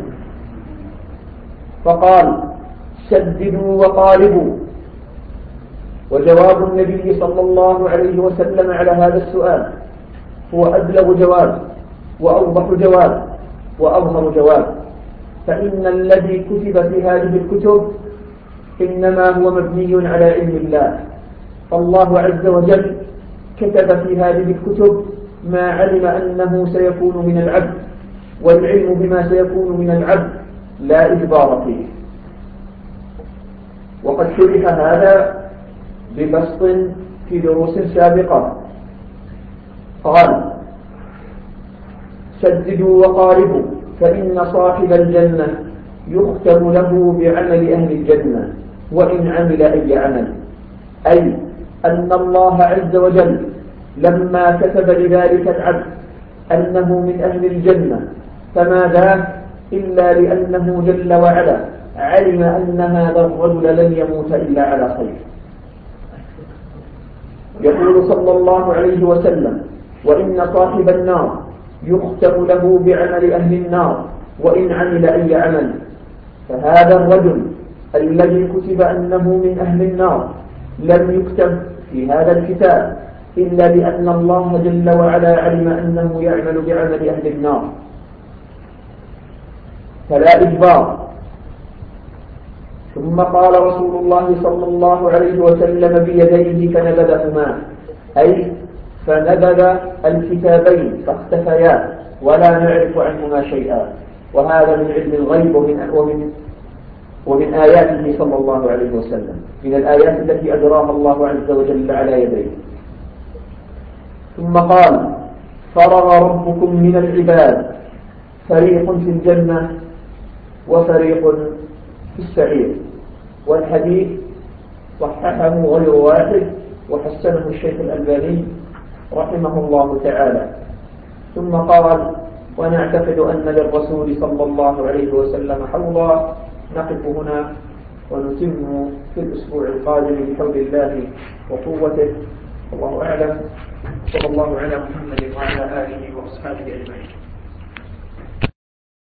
A: فقال: سددوا وقاربوا. وجواب النبي صلى الله عليه وسلم على هذا السؤال هو أبلغ جواب وأوضح جواب وأظهر جواب، فإن الذي كتب في هذه الكتب إنما هو مبني على علم الله. فالله عز وجل كتب في هذه الكتب ما علم أنه سيكون من العبد، والعلم بما سيكون من العبد لا إجبار فيه. وقد شرح هذا ببسط في دروس سابقة. قال: سددوا وقاربوا، فإن صاحب الجنة يختم له بعمل أهل الجنة وإن عمل أي عمل، أي أن الله عز وجل لما كتب لذلك العبد أنه من أهل الجنة فما ذاك إلا لأنه جل وعلا علم أن هذا الرجل لن يموت إلا على خير. يقول صلى الله عليه وسلم: وإن صاحب النار يختم له بعمل أهل النار وإن عمل أي عمل. فهذا الرجل الذي كتب أنه من أهل النار لم يكتب في هذا الكتاب إلا لأن الله جل وعلا علم أنه يعمل بعمل أهل النار، فلا إجبار. ثم قال رسول الله صلى الله عليه وسلم بيديه فنبذهما، أي فنبذ الكتابين فاختفيا ولا نعرف عنهما شيئا. وهذا من علم الغيب ومن آياته صلى الله عليه وسلم، من الآيات التي أجراها الله عز وجل على يديه. ثم قال: فرغ ربكم من العباد فريق في الجنة وفريق في السعير. والحديث صححه غير واحد وحسنه الشيخ الألباني رحمه الله تعالى. ثم قال: ونعتقد أن للرسول صلى الله عليه وسلم حوضا. نقف هنا ونتم في الأسبوع القادم بحول الله وقوته. الله أعلم. صلى الله على محمد وعلى آله وأصحابه أجمعين.